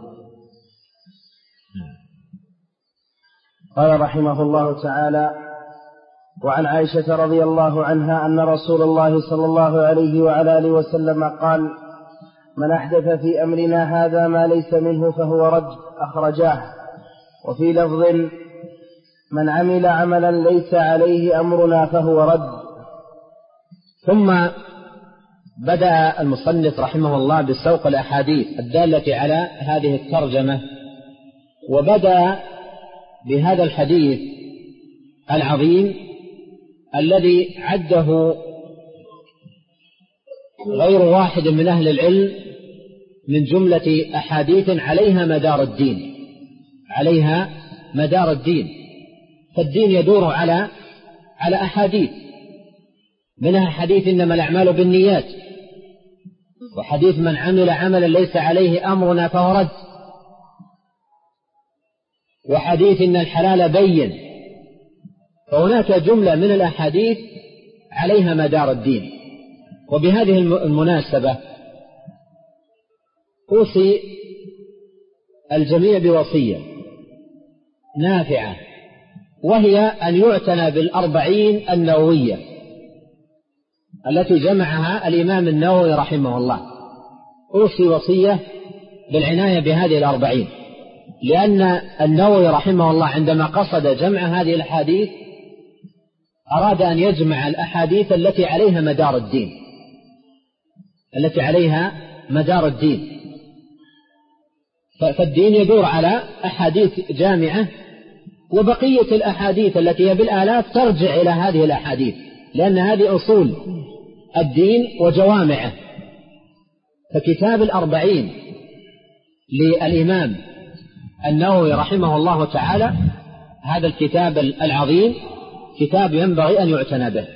قال رحمه الله تعالى: وعن عائشة رضي الله عنها أن رسول الله صلى الله عليه وعلى آله وسلم قال: من أحدث في أمرنا هذا ما ليس منه فهو رد، أخرجاه. وفي لفظ: من عمل عملا ليس عليه أمرنا فهو رد. ثم بدأ المصنف رحمه الله بسوق الأحاديث الدالة على هذه الترجمة، وبدأ بهذا الحديث العظيم الذي عده غير واحد من أهل العلم من جملة أحاديث عليها مدار الدين عليها مدار الدين فالدين يدور على على أحاديث، منها حديث إنما الأعمال بالنيات، وحديث من عمل عملا ليس عليه أمرنا فهو رد، وحديث إن الحلال بين. فهناك جملة من الأحاديث عليها مدار الدين. وبهذه المناسبة أوصي الجميع بوصية نافعة، وهي أن يعتنى بالأربعين النووية التي جمعها الإمام النووي رحمه الله. أوصي وصية بالعناية بهذه الأربعين، لأن النووي رحمه الله عندما قصد جمع هذه الأحاديث أراد أن يجمع الأحاديث التي عليها مدار الدين التي عليها مدار الدين فالدين يدور على أحاديث جامعة، وبقية الأحاديث التي هي بالآلاف ترجع إلى هذه الأحاديث، لأن هذه أصول الدين وجوامعه. فكتاب الأربعين للإمام النووي رحمه الله تعالى هذا الكتاب العظيم كتاب ينبغي أن يعتنى به.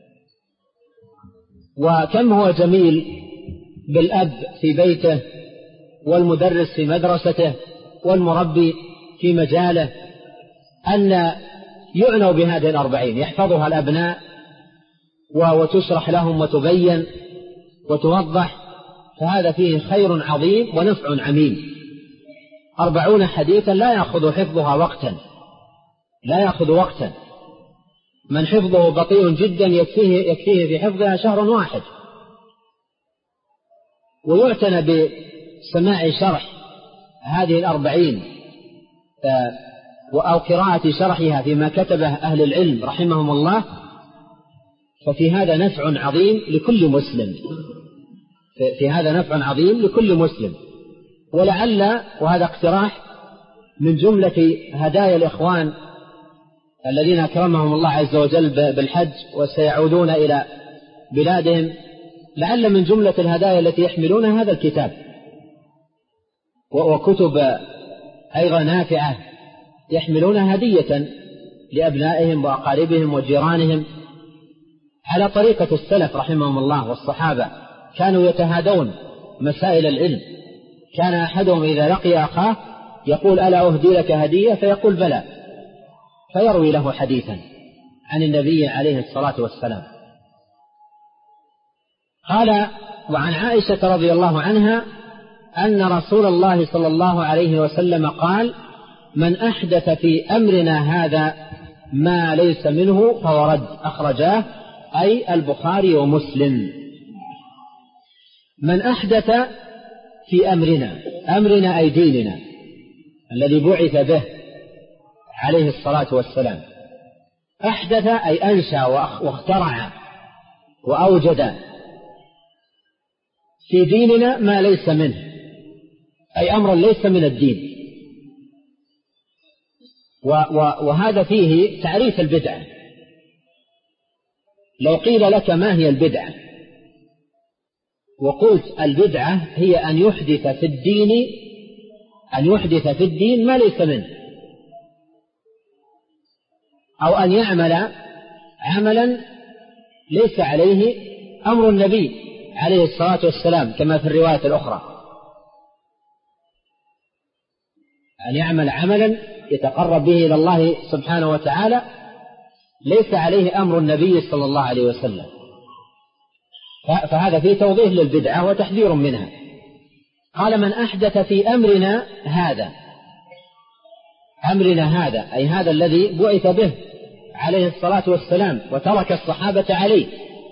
وكم هو جميل بالأب في بيته والمدرس في مدرسته والمربي في مجاله أن يعنوا بهذه الأربعين، يحفظها الأبناء وتشرح لهم وتبين وتوضح، فهذا فيه خير عظيم ونفع عميم. أربعون حديثا لا يأخذ حفظها وقتا لا يأخذ وقتا من حفظه بطيء جدا يكفيه, يكفيه في حفظها شهر واحد. ويعتنى بسماع شرح هذه الأربعين أو قراءة شرحها فيما كتبه أهل العلم رحمهم الله، ففي هذا نفع عظيم لكل مسلم في هذا نفع عظيم لكل مسلم. ولعل وهذا اقتراح من جملة هدايا الإخوان الذين أكرمهم الله عز وجل بالحج وسيعودون إلى بلادهم، لعل من جملة الهدايا التي يحملون هذا الكتاب وكتب أيضا نافعة يحملونها هدية لأبنائهم وأقاربهم وجيرانهم على طريقة السلف رحمهم الله والصحابة. كانوا يتهادون مسائل العلم، كان أحدهم إذا لقي أخاه يقول ألا أهدي لك هدية؟ فيقول بلى، فيروي له حديثا عن النبي عليه الصلاة والسلام. قال وعن عائشة رضي الله عنها أن رسول الله صلى الله عليه وسلم قال من أحدث في أمرنا هذا ما ليس منه فهو رد، أخرجاه أي البخاري ومسلم. من أحدث في أمرنا، أمرنا أي ديننا الذي بعث به عليه الصلاة والسلام. أحدث أي أنشأ واخترع وأوجد في ديننا ما ليس منه، أي أمر ليس من الدين. وهذا فيه تعريف البدعة. لو قيل لك ما هي البدعة وقلت البدعة هي أن يحدث في الدين أن يحدث في الدين ما ليس منه، أو أن يعمل عملا ليس عليه أمر النبي عليه الصلاة والسلام كما في الرواية الأخرى، أن يعمل عملا يتقرب به إلى الله سبحانه وتعالى ليس عليه أمر النبي صلى الله عليه وسلم. فهذا فيه توضيح للبدعة وتحذير منها. قال من أحدث في أمرنا هذا، أمرنا هذا أي هذا الذي بعث به عليه الصلاة والسلام وترك الصحابة عليه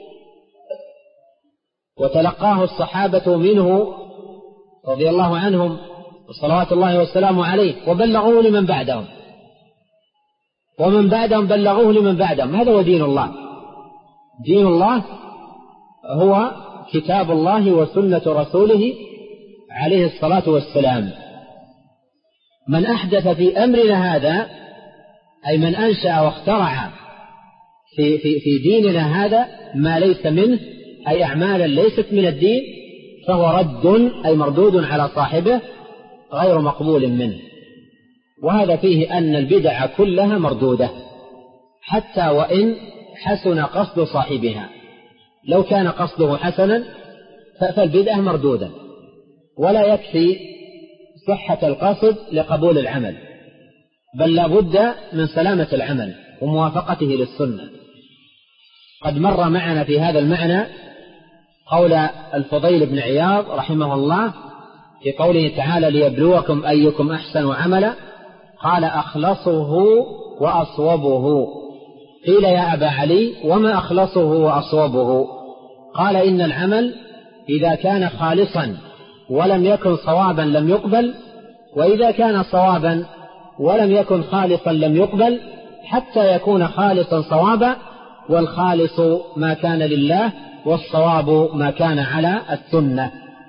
وتلقاه الصحابة منه رضي الله عنهم وصلوات الله والسلام عليه وبلغوه لمن بعدهم ومن بعدهم بلغوه لمن بعدهم. هذا هو دين الله. دين الله هو كتاب الله وسنة رسوله عليه الصلاة والسلام. من أحدث في أمرنا هذا أي من أنشأ واخترع في, في, في ديننا هذا ما ليس منه، أي أعمالا ليست من الدين، فهو رد أي مردود على صاحبه غير مقبول منه. وهذا فيه أن البدع كلها مردودة حتى وإن حسن قصد صاحبها. لو كان قصده حسنا فالبدعة مردودة، ولا يكفي صحة القصد لقبول العمل، بل لا بد من سلامة العمل وموافقته للسنة. قد مر معنا في هذا المعنى قول الفضيل بن عياض رحمه الله في قوله تعالى ليبلوكم أيكم أحسن عملا، قال أخلصه وأصوبه. قيل يا أبا علي وما أخلصه وأصوبه؟ قال إن العمل إذا كان خالصا ولم يكن صوابا لم يقبل، وإذا كان صوابا ولم يكن خالصا لم يقبل، حتى يكون خالصا صوابا، والخالص ما كان لله والصواب ما كان على السنة.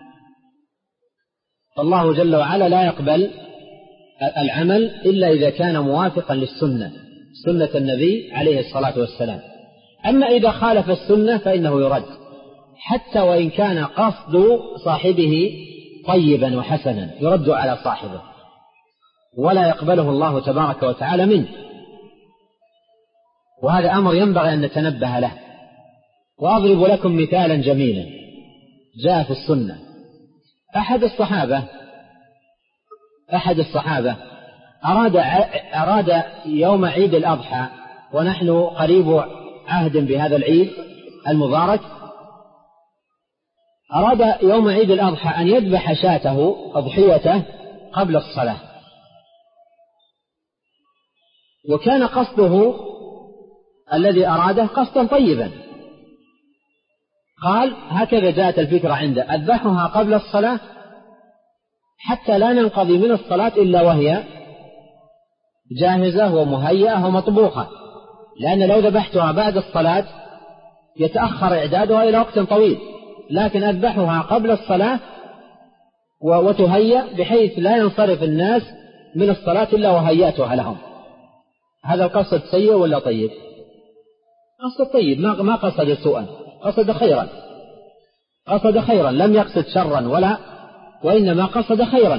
فالله جل وعلا لا يقبل العمل إلا إذا كان موافقا للسنة، سنة النبي عليه الصلاة والسلام. أما إذا خالف السنة فإنه يرد، حتى وإن كان قصد صاحبه طيبا وحسنا يرد على صاحبه ولا يقبله الله تبارك وتعالى منه. وهذا أمر ينبغي أن نتنبه له. وأضرب لكم مثالا جميلا جاء في السنة. أحد الصحابة أحد الصحابة أراد أراد يوم عيد الأضحى، ونحن قريب عهد بهذا العيد المبارك، أراد يوم عيد الأضحى أن يذبح شاته أضحيته قبل الصلاة، وكان قصده الذي أراده قصدا طيبا. قال هكذا جاءت الفكرة عنده: أذبحها قبل الصلاة حتى لا ننقضي من الصلاة إلا وهي جاهزة ومهيئة ومطبوخة، لأن لو ذبحتها بعد الصلاة يتأخر إعدادها إلى وقت طويل، لكن أذبحها قبل الصلاة وتهيأ بحيث لا ينصرف الناس من الصلاة إلا وهيأتها لهم. هذا القصد سيء ولا طيب؟ قصد طيب، ما قصد سوءا، قصد خيرا، قصد خيرا، لم يقصد شرا ولا، وإنما قصد خيرا.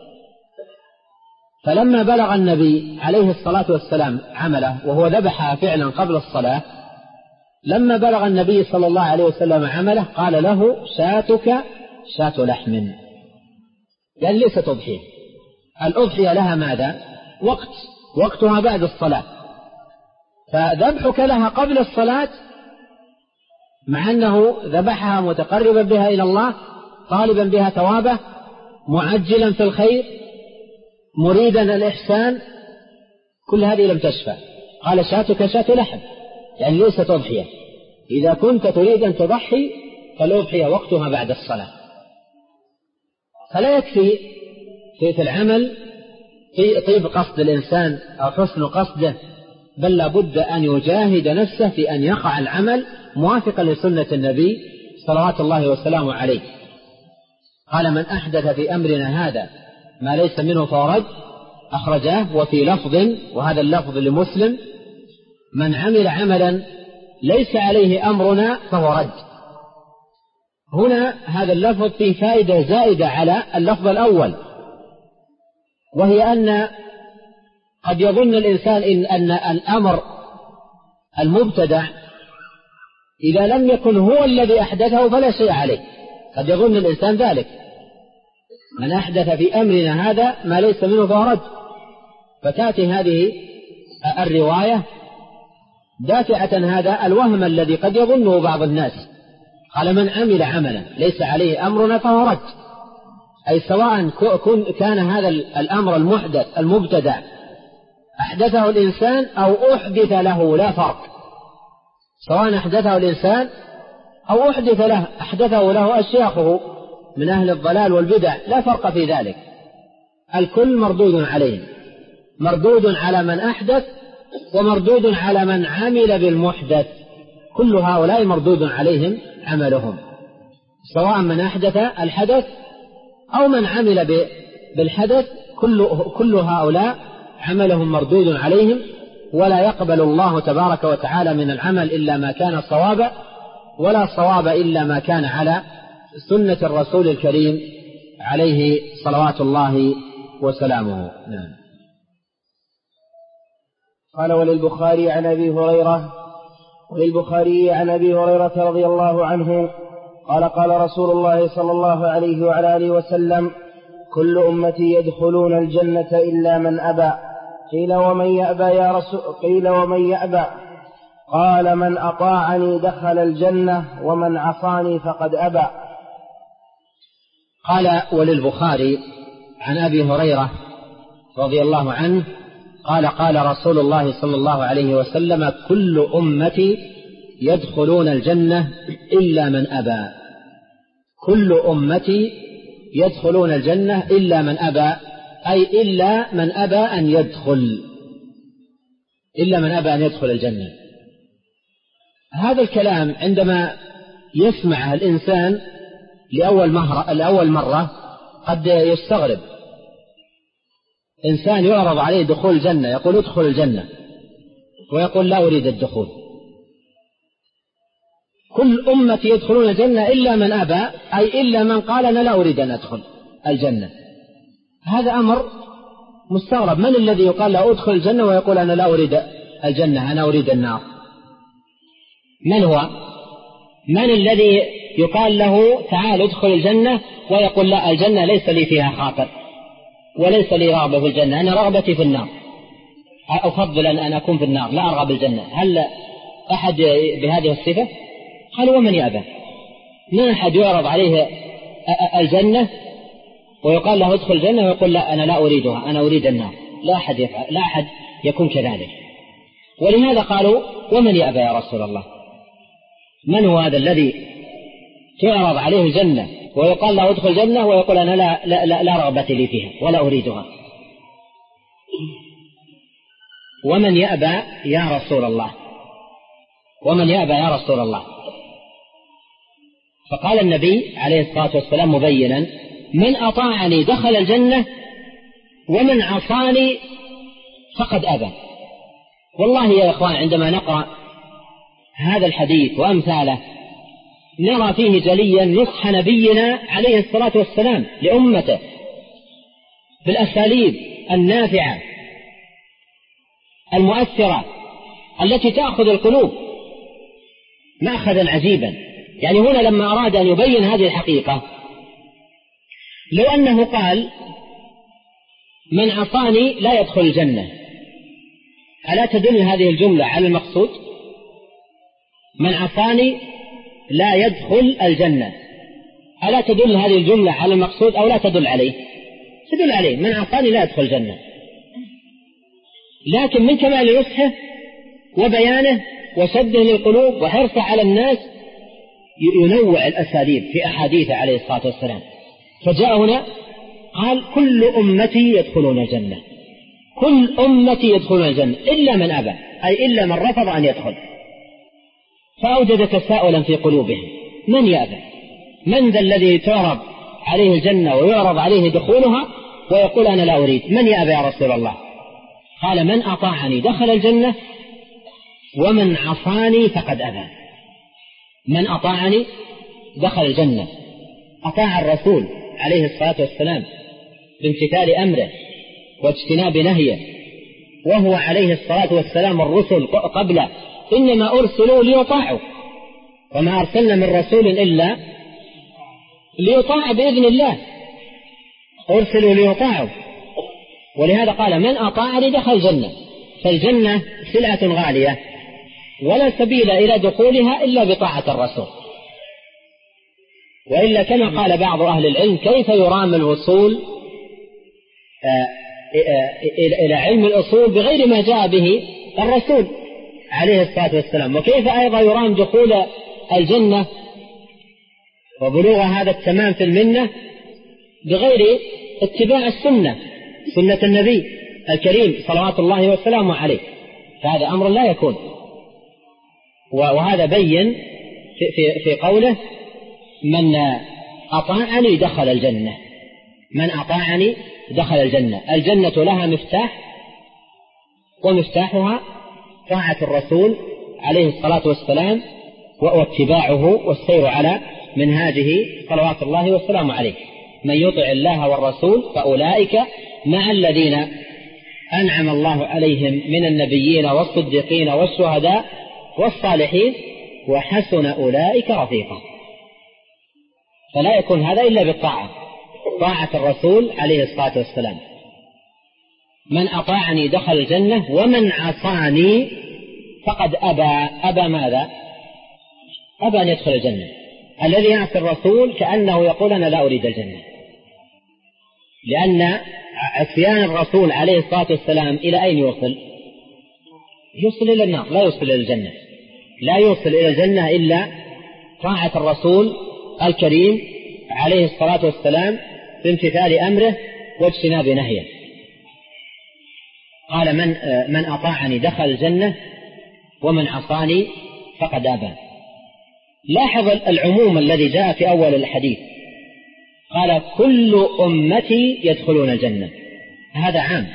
فلما بلغ النبي عليه الصلاة والسلام عمله وهو ذبحها فعلا قبل الصلاة، لما بلغ النبي صلى الله عليه وسلم عمله قال له: شاتك شات لحم، يعني ليست أضحية. الأضحية لها ماذا؟ وقت، وقتها بعد الصلاة، فذبحك لها قبل الصلاة مع أنه ذبحها متقربا بها إلى الله، طالبا بها ثوابه، معجلا في الخير، مريدا الإحسان، كل هذه لم تشفع. قال: شاتك شات لحم، يعني ليست أضحية. إذا كنت تريد أن تضحي فالأضحية وقتها بعد الصلاة. فلا يكفي في العمل طيب قصد الإنسان أو حسن قصده، بل لابد أن يجاهد نفسه في أن يقع العمل موافقا لسنة النبي صلوات الله وسلامه عليه. قال: من أحدث في أمرنا هذا ما ليس منه فهو رد، أخرجاه. وفي لفظ، وهذا اللفظ لمسلم: من عمل عملا ليس عليه أمرنا فهو رد. هنا هذا اللفظ فيه فائدة زائدة على اللفظ الأول، وهي أن قد يظن الإنسان إن أن الأمر المبتدع إذا لم يكن هو الذي أحدثه فلا شيء عليه. قد يظن الإنسان ذلك: من أحدث في أمرنا هذا ما ليس منه فهو رد. فتأتي هذه الرواية دافعة هذا الوهم الذي قد يظنه بعض الناس. قال: من عمل عملا ليس عليه أمرنا فهو رد، أي سواء كان هذا الأمر المحدث المبتدع أحدثه الإنسان أو أحدث له، لا فرق. سواء أحدثه الإنسان أو أحدث له أحدثه له أشياخه من أهل الضلال والبدع، لا فرق في ذلك، الكل مردود عليه، مردود على من أحدث ومردود على من عمل بالمحدث. كل هؤلاء مردود عليهم عملهم، سواء من أحدث الحدث أو من عمل بالحدث، كل, كل هؤلاء عملهم مردود عليهم، ولا يقبل الله تبارك وتعالى من العمل إلا ما كان صوابا، ولا صواب إلا ما كان على سنة الرسول الكريم عليه صلوات الله وسلامه. نعم. قال: وللبخاري عن أبي هريرة وللبخاري عن أبي هريرة رضي الله عنه قال: قال رسول الله صلى الله عليه وعلى آله وسلم: كل أمتي يدخلون الجنة إلا من أبى. قيل: ومن يأبى يا رسول قيل ومن يأبى؟ قال: من أطاعني دخل الجنة ومن عصاني فقد أبى. قال: وللبخاري عن أبي هريرة رضي الله عنه قال: قال رسول الله صلى الله عليه وسلم: كل أمتي يدخلون الجنة إلا من أبى. كل أمتي يدخلون الجنة إلا من أبى، أي إلا من أبى أن يدخل، إلا من أبى أن يدخل الجنة. هذا الكلام عندما يسمعه الإنسان لأول مرة, لأول مرة قد يستغرب. إنسان يعرض عليه دخول الجنة يقول ادخل الجنة، ويقول لا أريد الدخول. كل أمتي يدخلون الجنة إلا من أبى، أي إلا من قال أنا لا أريد أن أدخل الجنة. هذا أمر مستغرب. من الذي يقال له ادخل الجنة ويقول أنا لا أريد الجنة، أنا أريد النار؟ من هو؟ من الذي يقال له تعال ادخل الجنة ويقول لا، الجنة ليس لي فيها خاطر وليس لي رغبة في الجنة، أنا رغبتي في النار، أفضل أن أكون في النار، لا أرغب الجنة. هل أحد بهذه الصفة؟ قالوا ومن يأبى؟ ما أحد يعرض عليه الجنة ويقال له ادخل الجنة ويقول لا أنا لا أريدها، أنا أريد النار. لا أحد يفعل، لا أحد يكون كذلك. ولهذا قالوا ومن يأبى يا رسول الله؟ من هو هذا الذي تعرض عليه الجنة ويقال له ادخل الجنة ويقول أنا لا, لا, لا, لا رغبة لي فيها ولا أريدها؟ ومن يأبى يا رسول الله؟ ومن يأبى يا رسول الله؟ فقال النبي عليه الصلاة والسلام مبينا من أطاعني دخل الجنة ومن عصاني فقد أبى. والله يا إخوان عندما نقرأ هذا الحديث وأمثاله نرى فيه جليا نصح نبينا عليه الصلاة والسلام لأمته بالأساليب النافعة المؤثرة التي تأخذ القلوب مأخذا عجيبا. يعني هنا لما أراد أن يبين هذه الحقيقة لو أنه قال من عصاني لا يدخل الجنة، ألا تدل هذه الجملة على المقصود؟ من عصاني لا يدخل الجنة، ألا تدل هذه الجملة على المقصود أو لا تدل عليه؟ تدل عليه، من عصاني لا يدخل الجنة. لكن من كمال نصحه وبيانه وسده للقلوب وحرصه على الناس ينوع الأساليب في أحاديثه عليه الصلاة والسلام. فجاء هنا قال كل أمتي يدخلون الجنة، كل أمتي يدخلون الجنة إلا من أبى، أي إلا من رفض أن يدخل. فأوجد تساؤلا في قلوبهم من يأبى؟ من ذا الذي تعرض عليه الجنة ويعرض عليه دخولها ويقول أنا لا أريد؟ من يأبى يا رسول الله؟ قال من أطاعني دخل الجنة ومن عصاني فقد أبى. من أطاعني دخل الجنة، أطاع الرسول عليه الصلاة والسلام بامتثال أمره واجتناب نهيه، وهو عليه الصلاة والسلام الرسل قبله إنما أرسلوا ليطاعوا، وما أرسلنا من رسول إلا ليطاع بإذن الله، أرسلوا ليطاعوا. ولهذا قال من أطاعني دخل الجنة. فالجنة سلعة غالية ولا سبيل إلى دخولها إلا بطاعة الرسول، وإلا كما قال بعض أهل العلم كيف يرام الوصول إلى علم الأصول بغير ما جاء به الرسول عليه الصلاة والسلام؟ وكيف أيضا يرام دخول الجنة وبلوغ هذا التمام في المنة بغير اتباع السنة، سنة النبي الكريم صلوات الله وسلامه عليه؟ فهذا أمر لا يكون. وهذا بين في, في, في قوله من أطاعني دخل الجنة، من أطاعني دخل الجنة. الجنة لها مفتاح، ومفتاحها طاعة الرسول عليه الصلاة والسلام واتباعه والسير على منهاجه صلوات الله والسلام عليه. من يطع الله والرسول فأولئك مع الذين أنعم الله عليهم من النبيين والصديقين والشهداء والصالحين وحسن أولئك رفيقا. فلا يكون هذا إلا بالطاعة، طاعة الرسول عليه الصلاة والسلام. من أطاعني دخل الجنة ومن عصاني فقد أبى. أبى ماذا؟ أبى أن يدخل الجنة. الذي يعصي الرسول كأنه يقول أنا لا أريد الجنة، لأن عصيان الرسول عليه الصلاة والسلام إلى أين يوصل؟ يوصل إلى النار، لا يوصل إلى الجنة. لا يوصل إلى الجنة إلا طاعة الرسول الكريم عليه الصلاة والسلام بامتثال أمره واجتناب نهيه. قال من, من أطاعني دخل الجنة ومن عصاني فقد أبى. لاحظ العموم الذي جاء في أول الحديث، قال كل أمتي يدخلون الجنة، هذا عام،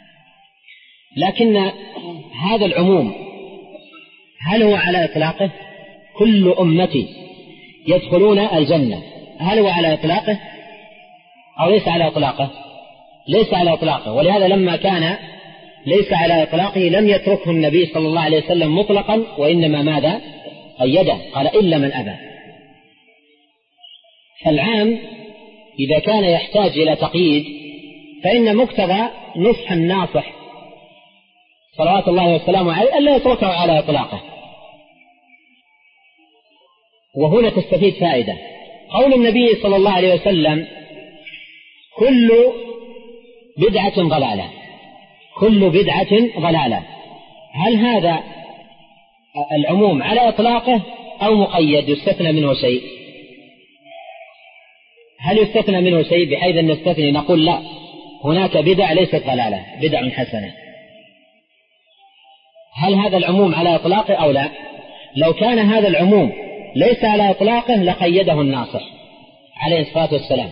لكن هذا العموم هل هو على إطلاقه؟ كل أمتي يدخلون الجنة، هل هو على إطلاقه أو ليس على إطلاقه؟ ليس على إطلاقه. ولهذا لما كان ليس على إطلاقه لم يتركه النبي صلى الله عليه وسلم مطلقا، وإنما ماذا؟ قيده، قال إلا من أبى. فالعام إذا كان يحتاج إلى تقييد فإن مقتضى نصح الناصح صلوات الله وسلامه عليه ألا يتركه على إطلاقه. وهنا تستفيد فائدة، قول النبي صلى الله عليه وسلم كل بدعة ضلالة، كل بدعة ضلالة، هل هذا العموم على إطلاقه أو مقيد يستثنى منه شيء؟ هل يستثنى منه شيء بحيث أن نستثني نقول لا هناك بدع ليست ضلالة، بدع حسنة؟ هل هذا العموم على إطلاقه أو لا؟ لو كان هذا العموم ليس على إطلاقه لقيده الناصح عليه الصلاة والسلام،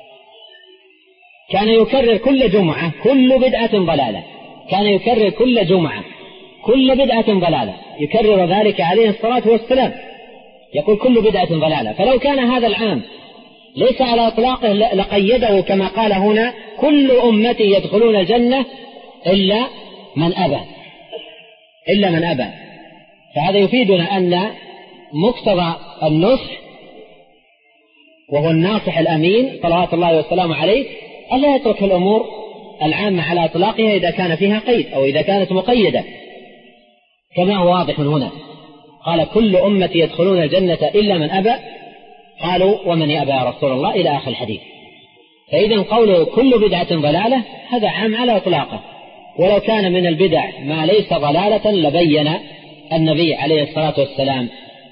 كان يكرر كل جمعة كل بدعة ضلالة، كان يكرر كل جمعة كل بدعة ضلالة، يكرر ذلك عليه الصلاة والسلام، يقول كل بدعة ضلالة. فلو كان هذا العام ليس على إطلاقه لقيده كما قال هنا كل أمتي يدخلون الجنة إلا من أبى، إلا من أبى. فهذا يفيدنا أن مقتضى النصح وهو الناصح الأمين صلوات الله وسلامه عليه ألا يترك الأمور العامة على إطلاقها إذا كان فيها قيد أو إذا كانت مقيدة، كما هو واضح من هنا. قال كل أمتي يدخلون الجنة إلا من أبى، قالوا ومن يأبى يا رسول الله إلى آخر الحديث. فإذا قوله كل بدعة ضلالة هذا عام على إطلاقه، ولو كان من البدع ما ليس ضلالة لبين النبي عليه الصلاة والسلام،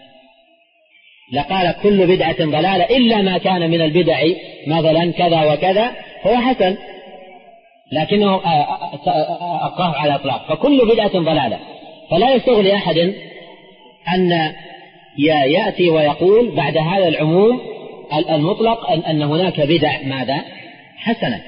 لقال كل بدعة ضلالة إلا ما كان من البدع مثلا كذا وكذا هو حسن، لكنه أبقاه على إطلاق، فكل بدعة ضلالة. فلا يسوغ لأحد أن يأتي ويقول بعد هذا العموم المطلق أن هناك بدع ماذا حسنة،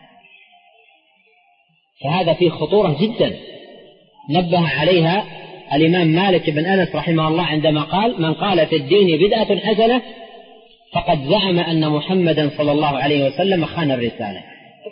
فهذا فيه خطورة جدا نبه عليها الإمام مالك بن أنس رحمه الله عندما قال من قال في الدين بدعة حسنة فقد زعم أن محمدا صلى الله عليه وسلم خان الرسالة.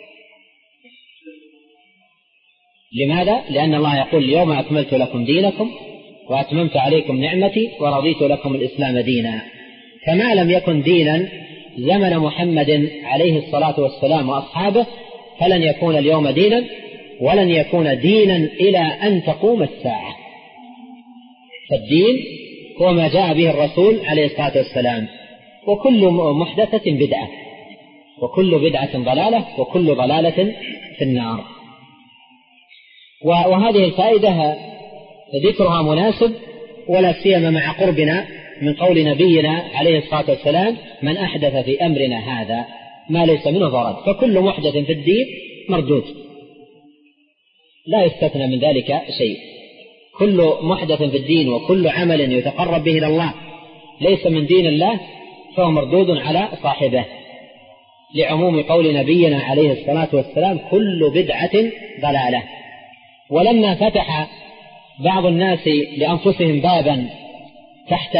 لماذا؟ لأن الله يقول اليوم أكملت لكم دينكم وأتممت عليكم نعمتي ورضيت لكم الإسلام دينا. فما لم يكن دينا زمن محمد عليه الصلاة والسلام وأصحابه فلن يكون اليوم دينا، ولن يكون دينا إلى أن تقوم الساعة. فالدين هو ما جاء به الرسول عليه الصلاة والسلام، وكل محدثة بدعة، وكل بدعة ضلالة، وكل ضلالة في النار. وهذه الفائدة ذكرها مناسب، ولا سيما مع قربنا من قول نبينا عليه الصلاة والسلام من أحدث في أمرنا هذا ما ليس منه ضرر، فكل محدث في الدين مردود، لا يستثنى من ذلك شيء. كل محدث في الدين وكل عمل يتقرب به إلى الله ليس من دين الله فهو مردود على صاحبه، لعموم قول نبينا عليه الصلاة والسلام كل بدعة ضلالة. ولما فتح بعض الناس لأنفسهم بابا تحت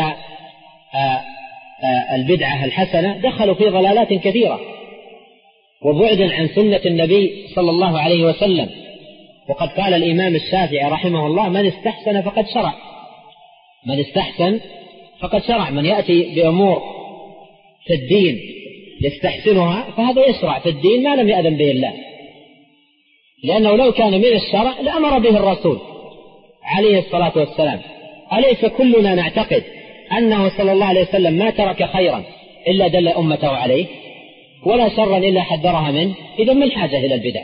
البدعة الحسنة دخلوا في ضلالات كثيرة وبعدا عن سنة النبي صلى الله عليه وسلم. وقد قال الإمام الشافعي رحمه الله من استحسن فقد شرع، من استحسن فقد شرع، من يأتي بأمور في الدين يستحسنها فهذا يشرع في الدين ما لم يأذن به الله، لأنه لو كان من الشرع لأمر به الرسول عليه الصلاة والسلام. أليس كلنا نعتقد أنه صلى الله عليه وسلم ما ترك خيرا إلا دل أمته عليه، ولا شرا إلا حذرها منه؟ إذا ما الحاجة إلى البدع؟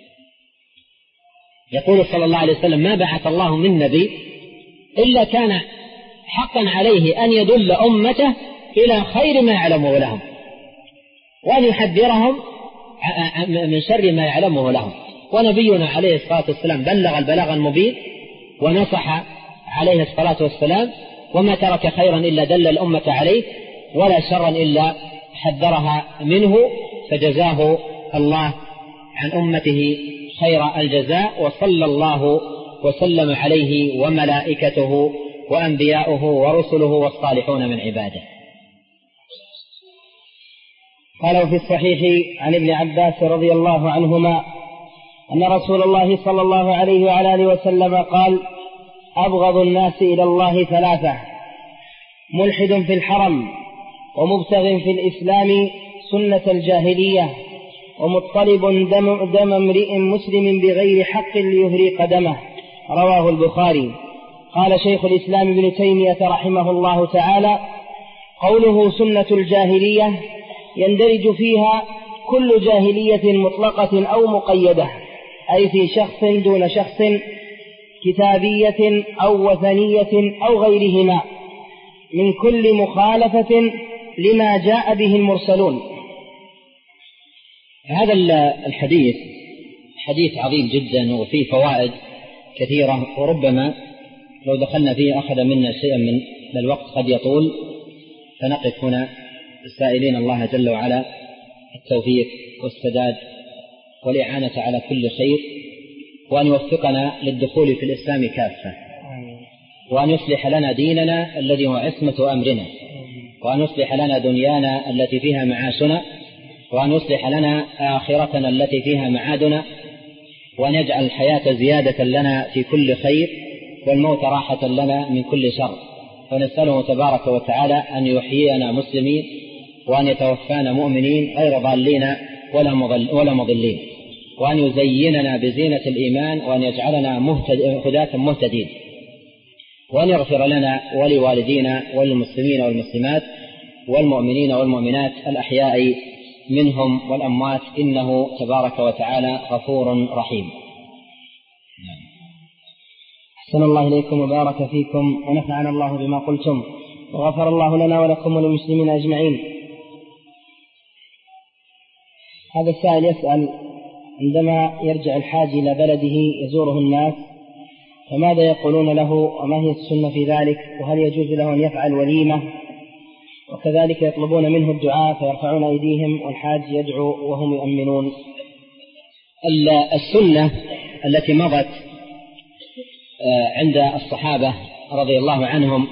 يقول صلى الله عليه وسلم ما بعث الله من نبي إلا كان حقا عليه أن يدل أمته إلى خير ما يعلمه لهم، وأن يحذرهم من شر ما يعلمه لهم. ونبينا عليه الصلاة والسلام بلغ البلاغ المبين ونصح عليه الصلاة والسلام، وما ترك خيرا إلا دل الأمة عليه، ولا شرا إلا حذرها منه، فجزاه الله عن أمته خير الجزاء، وصلى الله وسلم عليه وملائكته وأنبياؤه ورسله والصالحون من عباده. قالوا في الصحيح عن ابن عباس رضي الله عنهما أن رسول الله صلى الله عليه وعلى آله وسلم قال: أبغض الناس إلى الله ثلاثة: ملحد في الحرم، ومبتغ في الإسلام سنة الجاهلية، ومطلب دم, دم امرئ مسلم بغير حق ليهريق دمه. رواه البخاري. قال شيخ الإسلام ابن تيمية رحمه الله تعالى: قوله سنة الجاهلية يندرج فيها كل جاهلية مطلقة أو مقيدة، أي في شخص دون شخص، كتابية أو وثنية أو غيرهما، من كل مخالفة لما جاء به المرسلون. هذا الحديث حديث عظيم جدا وفيه فوائد كثيرة، وربما لو دخلنا فيه أخذ منا شيئا من الوقت قد يطول، فنقف هنا السائلين الله جل وعلا التوفيق والسداد والإعانة على كل خير، وأن يوفقنا للدخول في الإسلام كافة، وأن يصلح لنا ديننا الذي هو عصمة أمرنا، وأن يصلح لنا دنيانا التي فيها معاشنا، وأن يصلح لنا آخرتنا التي فيها معادنا، وأن يجعل الحياة زيادة لنا في كل خير، والموت راحة لنا من كل شر. ونسأله تبارك وتعالى أن يحيينا مسلمين، وأن يتوفانا مؤمنين غير ضالين ولا, مضل ولا مضلين، وأن يزيننا بزينة الإيمان، وأن يجعلنا مهتد هداة مهتدين، وأن يغفر لنا ولوالدينا وللمسلمين والمسلمات والمؤمنين والمؤمنات الأحياء منهم والأموات، إنه تبارك وتعالى غفور رحيم. أحسن الله إليكم وبارك فيكم، ونفعنا الله بما قلتم، وغفر الله لنا ولكم وللمسلمين أجمعين. هذا السائل يسأل: عندما يرجع الحاج إلى بلده يزوره الناس، فماذا يقولون له، وما هي السنة في ذلك، وهل يجوز له أن يفعل وليمة؟ وكذلك يطلبون منه الدعاء فيرفعون أيديهم والحاج يدعو وهم يؤمنون. السنة التي مضت عند الصحابة رضي الله عنهم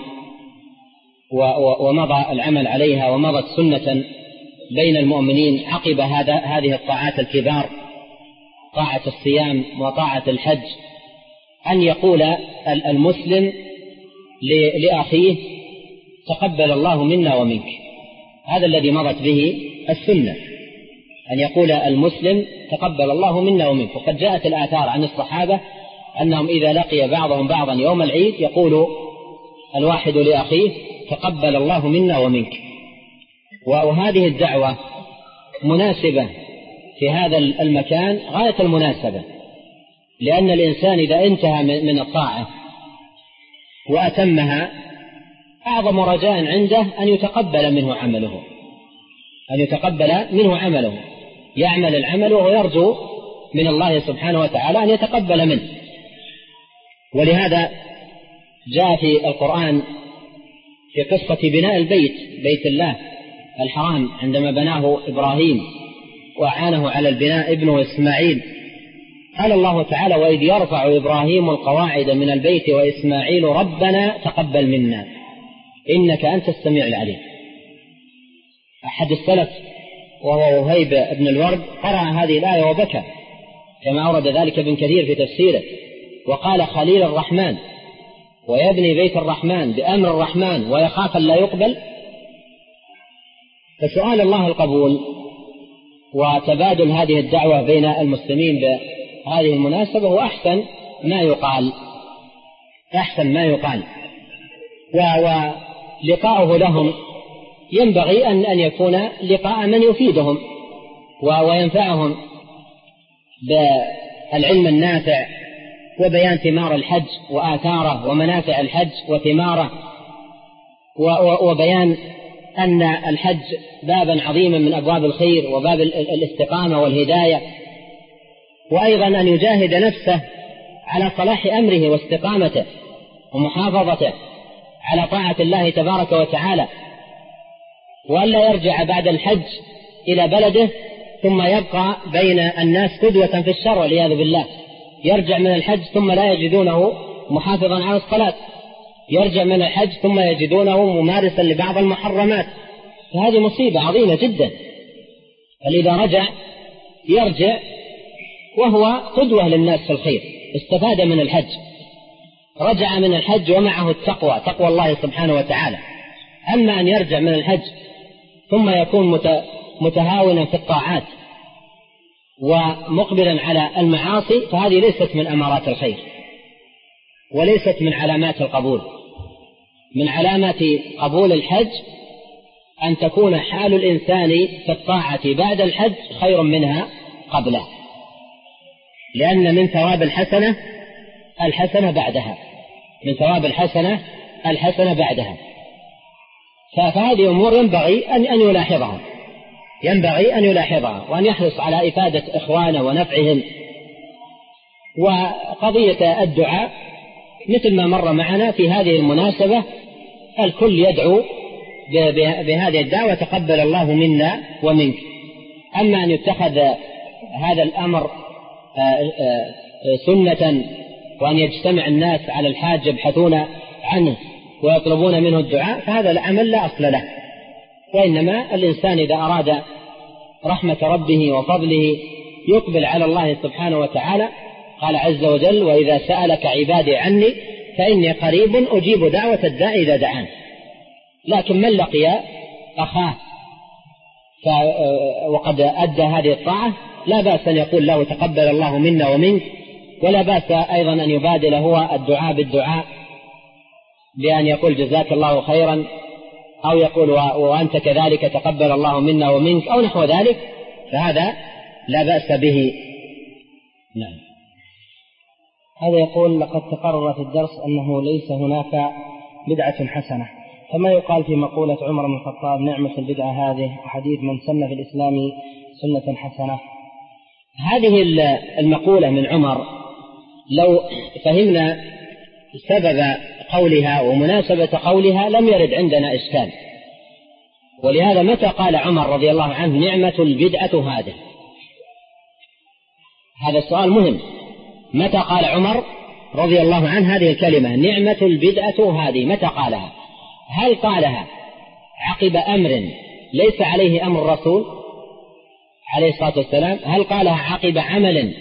ومضى العمل عليها، ومضت سنة بين المؤمنين عقب هذا هذه الطاعات الكبار، طاعة الصيام وطاعة الحج، أن يقول المسلم لأخيه: تقبل الله منا ومنك. هذا الذي مضت به السنة، أن يقول المسلم: تقبل الله منا ومنك. وقد جاءت الآثار عن الصحابة أنهم إذا لقي بعضهم بعضا يوم العيد يقول الواحد لأخيه: تقبل الله منا ومنك. وهذه الدعوة مناسبة في هذا المكان غاية المناسبة، لأن الإنسان إذا انتهى من الطاعة وأتمها أعظم رجاء عنده أن يتقبل منه عمله، أن يتقبل منه عمله، يعمل العمل ويرجو من الله سبحانه وتعالى أن يتقبل منه. ولهذا جاء في القرآن في قصة بناء البيت، بيت الله الحرام، عندما بناه إبراهيم وأعانه على البناء ابنه إسماعيل، قال الله تعالى: وإذ يرفع إبراهيم القواعد من البيت وإسماعيل ربنا تقبل منا إنك أنت السميع العليم. أحد السلف وهو وهيب بن الورد قرأ هذه الآية وبكى، كما أورد ذلك ابن كثير في تفسيره، وقال: خليل الرحمن ويبني بيت الرحمن بأمر الرحمن ويخاف أن لا يقبل. فسؤال الله القبول وتبادل هذه الدعوة بين المسلمين بهذه المناسبة هو أحسن ما يقال، أحسن ما يقال. ولقاؤه لهم ينبغي أن أن يكون لقاء من يفيدهم وينفعهم بالعلم النافع وبيان ثمار الحج وآثاره ومنافع الحج وثماره، وبيان أن الحج بابا عظيما من أبواب الخير وباب الاستقامة والهداية، وأيضا أن يجاهد نفسه على صلاح أمره واستقامته ومحافظته على طاعة الله تبارك وتعالى، وألا يرجع بعد الحج إلى بلده ثم يبقى بين الناس قدوة في الشر والعياذ بالله. يرجع من الحج ثم لا يجدونه محافظا على الصلاة، يرجع من الحج ثم يجدونه ممارسا لبعض المحرمات، فهذه مصيبة عظيمة جدا. فإذا رجع يرجع وهو قدوة للناس في الخير، استفاد من الحج، رجع من الحج ومعه التقوى، تقوى الله سبحانه وتعالى. أما أن يرجع من الحج ثم يكون متهاونا في الطاعات ومقبلا على المعاصي، فهذه ليست من أمارات الخير وليست من علامات القبول. من علامات قبول الحج أن تكون حال الإنسان في الطاعة بعد الحج خير منها قبله، لأن من ثواب الحسنة الحسنة بعدها، من ثواب الحسنة الحسنة بعدها. فهذه أمور ينبغي أن يلاحظها، ينبغي أن يلاحظها وأن يحرص على إفادة إخوانه ونفعهم. وقضية الدعاء مثل ما مر معنا في هذه المناسبة، الكل يدعو بهذه الدعوة تقبل الله منا ومنك. أما أن يتخذ هذا الأمر سنة وأن يجتمع الناس على الحاج يبحثون عنه ويطلبون منه الدعاء، فهذا العمل لا أصل له. وإنما الإنسان إذا أراد رحمة ربه وفضله يقبل على الله سبحانه وتعالى. قال عز وجل: وإذا سألك عبادي عني فإني قريب أجيب دعوة الداعي إذا دعان. لكن من لقي أخاه وقد أدى هذه الطاعة لا بأس أن يقول له تقبل الله منا ومنك، ولا بأس أيضا أن يبادل هو الدعاء بالدعاء بأن يقول جزاك الله خيرا، أو يقول وأنت كذلك تقبل الله منا ومنك، أو نحو ذلك، فهذا لا بأس به. نعم. هذا يقول: لقد تقرر في الدرس أنه ليس هناك بدعة حسنة، فما يقال في مقولة عمر بن الخطاب: نعمة البدعة هذه، وحديث من سن في الإسلام سنة حسنة؟ هذه المقولة من عمر لو فهمنا سبب قولها ومناسبة قولها لم يرد عندنا إشكال. ولهذا متى قال عمر رضي الله عنه نعمة البدعة هذه؟ هذا السؤال مهم. متى قال عمر رضي الله عنه هذه الكلمة نعمة البدعة هذه؟ متى قالها؟ هل قالها عقب أمر ليس عليه أمر الرسول عليه الصلاة والسلام؟ هل قالها عقب عمل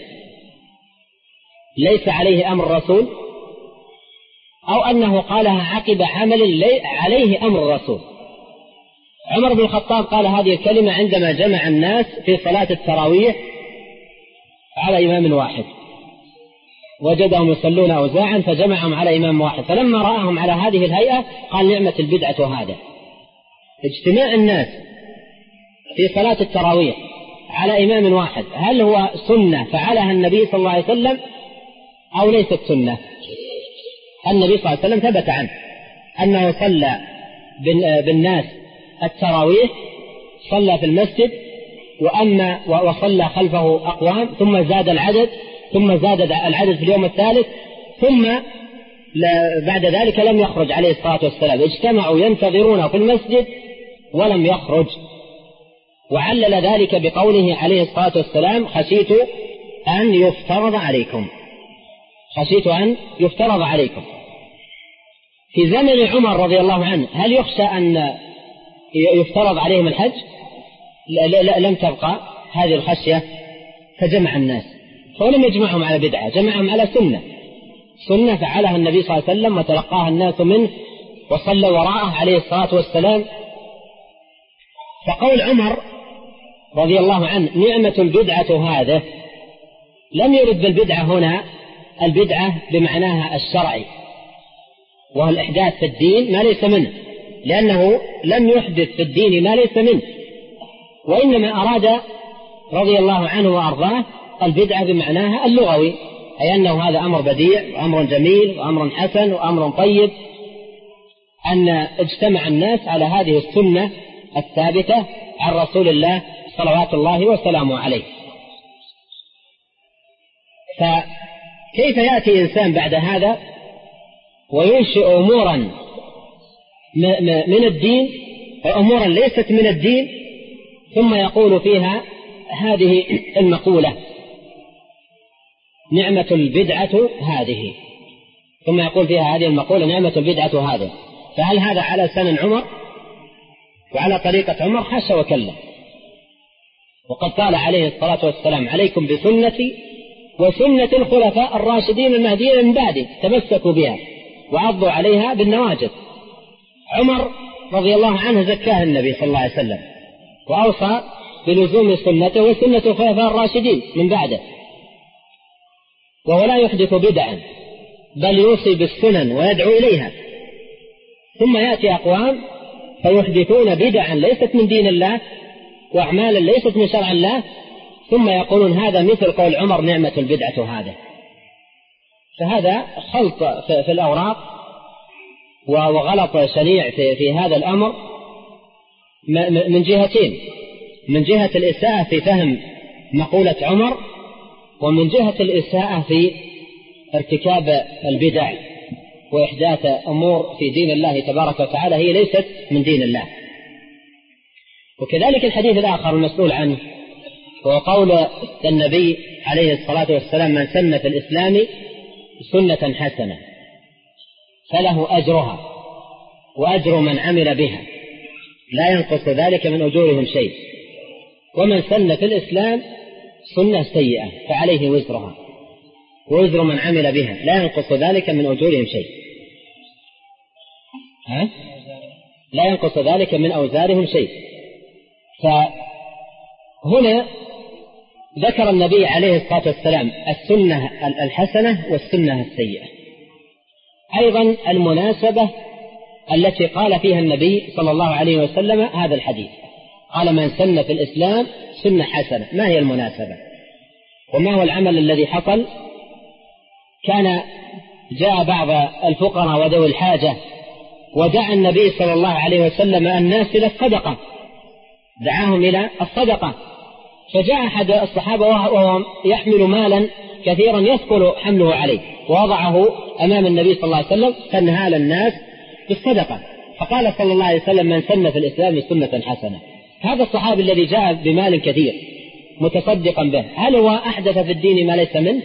ليس عليه أمر الرسول؟ أو أنه قالها عقب عمل عليه أمر الرسول؟ عمر بن الخطاب قال هذه الكلمة عندما جمع الناس في صلاة التراويح على إمام واحد، وجدهم يصلون أوزاعا فجمعهم على إمام واحد، فلما رآهم على هذه الهيئة قال نعمة البدعة هذا. اجتماع الناس في صلاة التراويح على إمام واحد هل هو سنة فعلها النبي صلى الله عليه وسلم أو ليست سنة؟ النبي صلى الله عليه وسلم ثبت عنه أنه صلى بالناس التراويح، صلى في المسجد وأما وصلى خلفه أقوام، ثم زاد العدد ثم زاد العدد في اليوم الثالث، ثم بعد ذلك لم يخرج عليه الصلاة والسلام. اجتمعوا ينتظرونه في المسجد ولم يخرج، وعلل ذلك بقوله عليه الصلاة والسلام خشيت أن يفترض عليكم، خشيت أن يفترض عليكم. في زمن عمر رضي الله عنه هل يخشى أن يفترض عليهم الحج؟ لا لا لم تبقى هذه الخشية، فجمع الناس، فلم يجمعهم على بدعة، جمعهم على سنة، سنة فعلها النبي صلى الله عليه وسلم وتلقاها الناس منه وصلى وراءه عليه الصلاة والسلام. فقول عمر رضي الله عنه نعمة البدعة هذا لم يرد بالبدعة هنا البدعة بمعناها الشرعي، وهو الإحداث في الدين ما ليس منه، لأنه لم يحدث في الدين ما ليس منه، وإنما أراد رضي الله عنه وأرضاه البدعة بمعناها اللغوي، أي أنه هذا أمر بديع وأمر جميل وأمر حسن وأمر طيب. أن اجتمع الناس على هذه السنة الثابتة عن رسول الله صلوات الله وسلامه عليه. فكيف يأتي إنسان بعد هذا وينشئ أمورا من الدين وأمورا ليست من الدين ثم يقول فيها هذه المقولة نعمة البدعة هذه، ثم يقول فيها هذه المقولة نعمة البدعة هذه. فهل هذا على سنن عمر وعلى طريقة عمر؟ حاشا وكلا. وقد قال عليه الصلاة والسلام عليكم بسنتي وسنة الخلفاء الراشدين المهديين من بعدي تمسكوا بها وعضوا عليها بالنواجذ. عمر رضي الله عنه زكاه النبي صلى الله عليه وسلم وأوصى بلزوم سنته وسنة الخلفاء الراشدين من بعده، وهو لا يحدث بدعا بل يوصي بالسنن ويدعو إليها. ثم يأتي أقوام فيحدثون بدعا ليست من دين الله وأعمالا ليست من شرع الله، ثم يقولون هذا مثل قول عمر نعمة البدعة هذا. فهذا خلط في الأوراق وغلط شنيع في هذا الأمر من جهتين: من جهة الإساءة في فهم مقولة عمر، ومن جهة الإساءة في ارتكاب البدع وإحداث أمور في دين الله تبارك وتعالى هي ليست من دين الله. وكذلك الحديث الآخر المسؤول عنه هو قول النبي عليه الصلاة والسلام من سن في الإسلام سنة حسنة فله أجرها وأجر من عمل بها لا ينقص ذلك من أجورهم شيء، ومن سن في الإسلام سنة سيئة فعليه وزرها ووزر من عمل بها لا ينقص ذلك من أجورهم شيء. ها؟ لا ينقص ذلك من أوزارهم شيء. فهنا ذكر النبي عليه الصلاة والسلام السنة الحسنة والسنة السيئة. أيضا المناسبة التي قال فيها النبي صلى الله عليه وسلم هذا الحديث، قال من سن في الإسلام سنة حسنة. ما هي المناسبة وما هو العمل الذي حصل؟ كان جاء بعض الفقراء وذوي الحاجة ودعا النبي صلى الله عليه وسلم الناس إلى الصدقة، دعاهم إلى الصدقة. فجاء أحد الصحابة وهو يحمل مالا كثيرا يثقل حمله عليه ووضعه أمام النبي صلى الله عليه وسلم فانهال الناس بالصدقة. فقال صلى الله عليه وسلم من سن في الإسلام سنة حسنة. هذا الصحابي الذي جاء بمال كثير متصدقا به هل هو أحدث في الدين ما ليس منه؟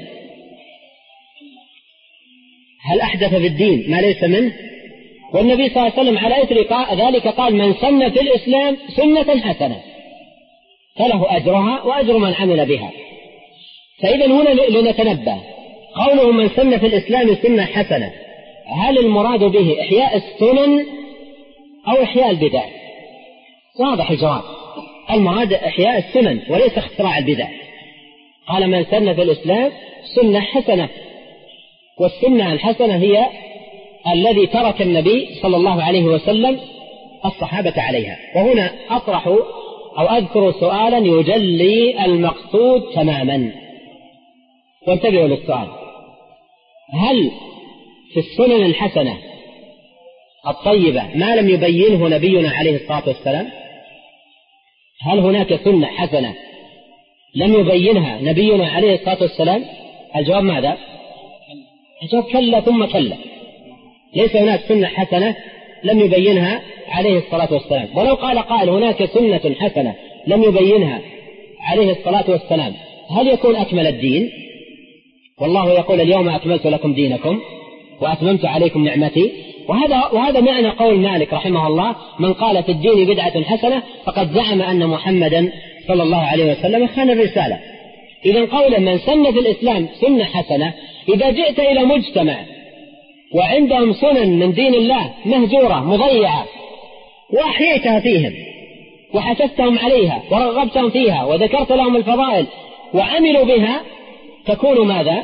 هل أحدث في الدين ما ليس منه؟ والنبي صلى الله عليه وسلم على إثر ذلك قال من سن في الإسلام سنة حسنة فله أجرها وأجر من عمل بها. فإذا هنا لنتنبه قوله من سن في الإسلام سنة حسنة، هل المراد به إحياء السنن أو إحياء البدع؟ واضح الجواب، المراد إحياء السنن وليس اختراع البدع. قال من سن في الإسلام سنة حسنة، والسنة الحسنة هي الذي ترك النبي صلى الله عليه وسلم الصحابة عليها. وهنا أطرح أو أذكر سؤالا يجلي المقصود تماما، وانتبهوا للسؤال: هل في السنن الحسنة الطيبة ما لم يبينه نبينا عليه الصلاة والسلام؟ هل هناك سنة حسنة لم يبينها نبينا عليه الصلاة والسلام؟ الجواب ماذا؟ الجواب كلا ثم كلا. ليس هناك سنة حسنة لم يبينها عليه الصلاة والسلام. ولو قال قائل هناك سنة حسنة لم يبينها عليه الصلاة والسلام هل يكون أكمل الدين؟ والله يقول اليوم أكملت لكم دينكم وأتممت عليكم نعمتي. وهذا, وهذا معنى قول مالك رحمه الله: من قال في الدين بدعة حسنة فقد زعم أن محمدا صلى الله عليه وسلم خان الرسالة. إذن قوله من سن في الإسلام سنة حسنة، إذا جئت إلى مجتمع وعندهم سنن من دين الله مهجورة مضيعة وأحييتها فيهم وحثثتهم عليها ورغبتهم فيها وذكرت لهم الفضائل وعملوا بها، تكون ماذا؟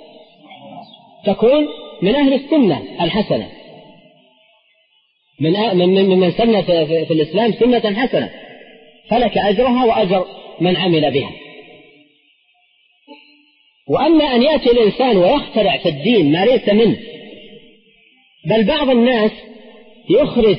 تكون من أهل السنة الحسنة، من من من سن في, في, في الإسلام سنة حسنة، فلك أجرها وأجر من عمل بها. وأما أن يأتي الإنسان ويخترع في الدين ما ليس منه، بل بعض الناس يخرج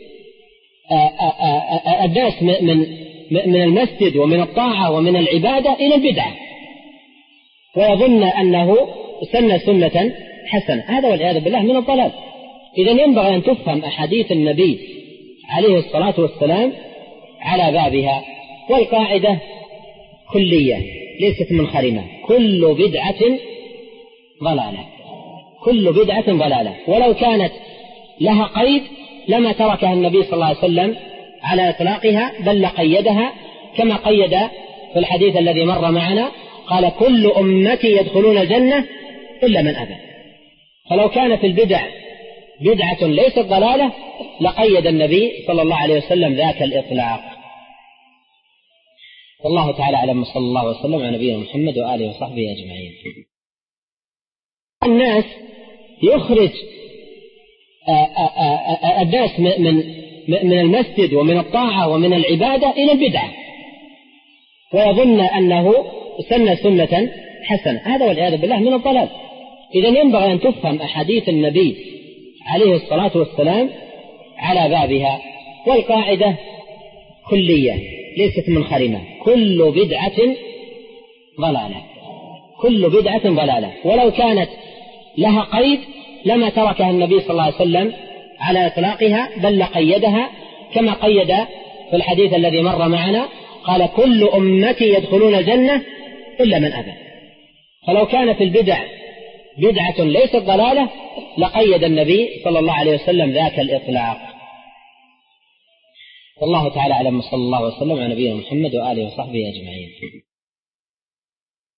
الناس من من المسجد ومن الطاعة ومن العبادة إلى البدعة، ويظن أنه سن سنة حسنة. هذا والعياذ بالله من الضلال. إذن ينبغي أن تفهم أحاديث النبي عليه الصلاة والسلام على بابها. والقاعدة كلية ليست منخرمة: كل بدعة ضلالة، كل بدعة ضلالة، ولو كانت لها قيد لما تركها النبي صلى الله عليه وسلم على إطلاقها، بل قيدها كما قيد في الحديث الذي مر معنا، قال: كل أمتي يدخلون الجنة إلا من أبى. فلو كانت في البدع بدعة ليست ضلالة لقيد النبي صلى الله عليه وسلم ذاك الإطلاق. والله تعالى أعلم، صلى الله وسلم على نبينا محمد وآله وصحبه أجمعين. الناس يخرج الناس من من المسجد ومن الطاعة ومن العبادة إلى البدعة، ويظن أنه سن سنة حسنة. هذا والعياذ بالله من الضلال. إذن ينبغي أن تفهم أحاديث النبي عليه الصلاة والسلام على بابها. والقاعدة كلية ليست منخرمة: كل بدعة ضلالة، كل بدعة ضلالة، ولو كانت لها قيد لما تركها النبي صلى الله عليه وسلم على إطلاقها، بل قيدها كما قيد في الحديث الذي مر معنا، قال: كل أمتي يدخلون الجنة إلا من أبى. فلو كانت في البدع بدعة ليست ضلالة لقيد النبي صلى الله عليه وسلم ذاك الإطلاق. والله تعالى أعلم، صلى الله وسلم على نبينا محمد وآله وصحبه أجمعين.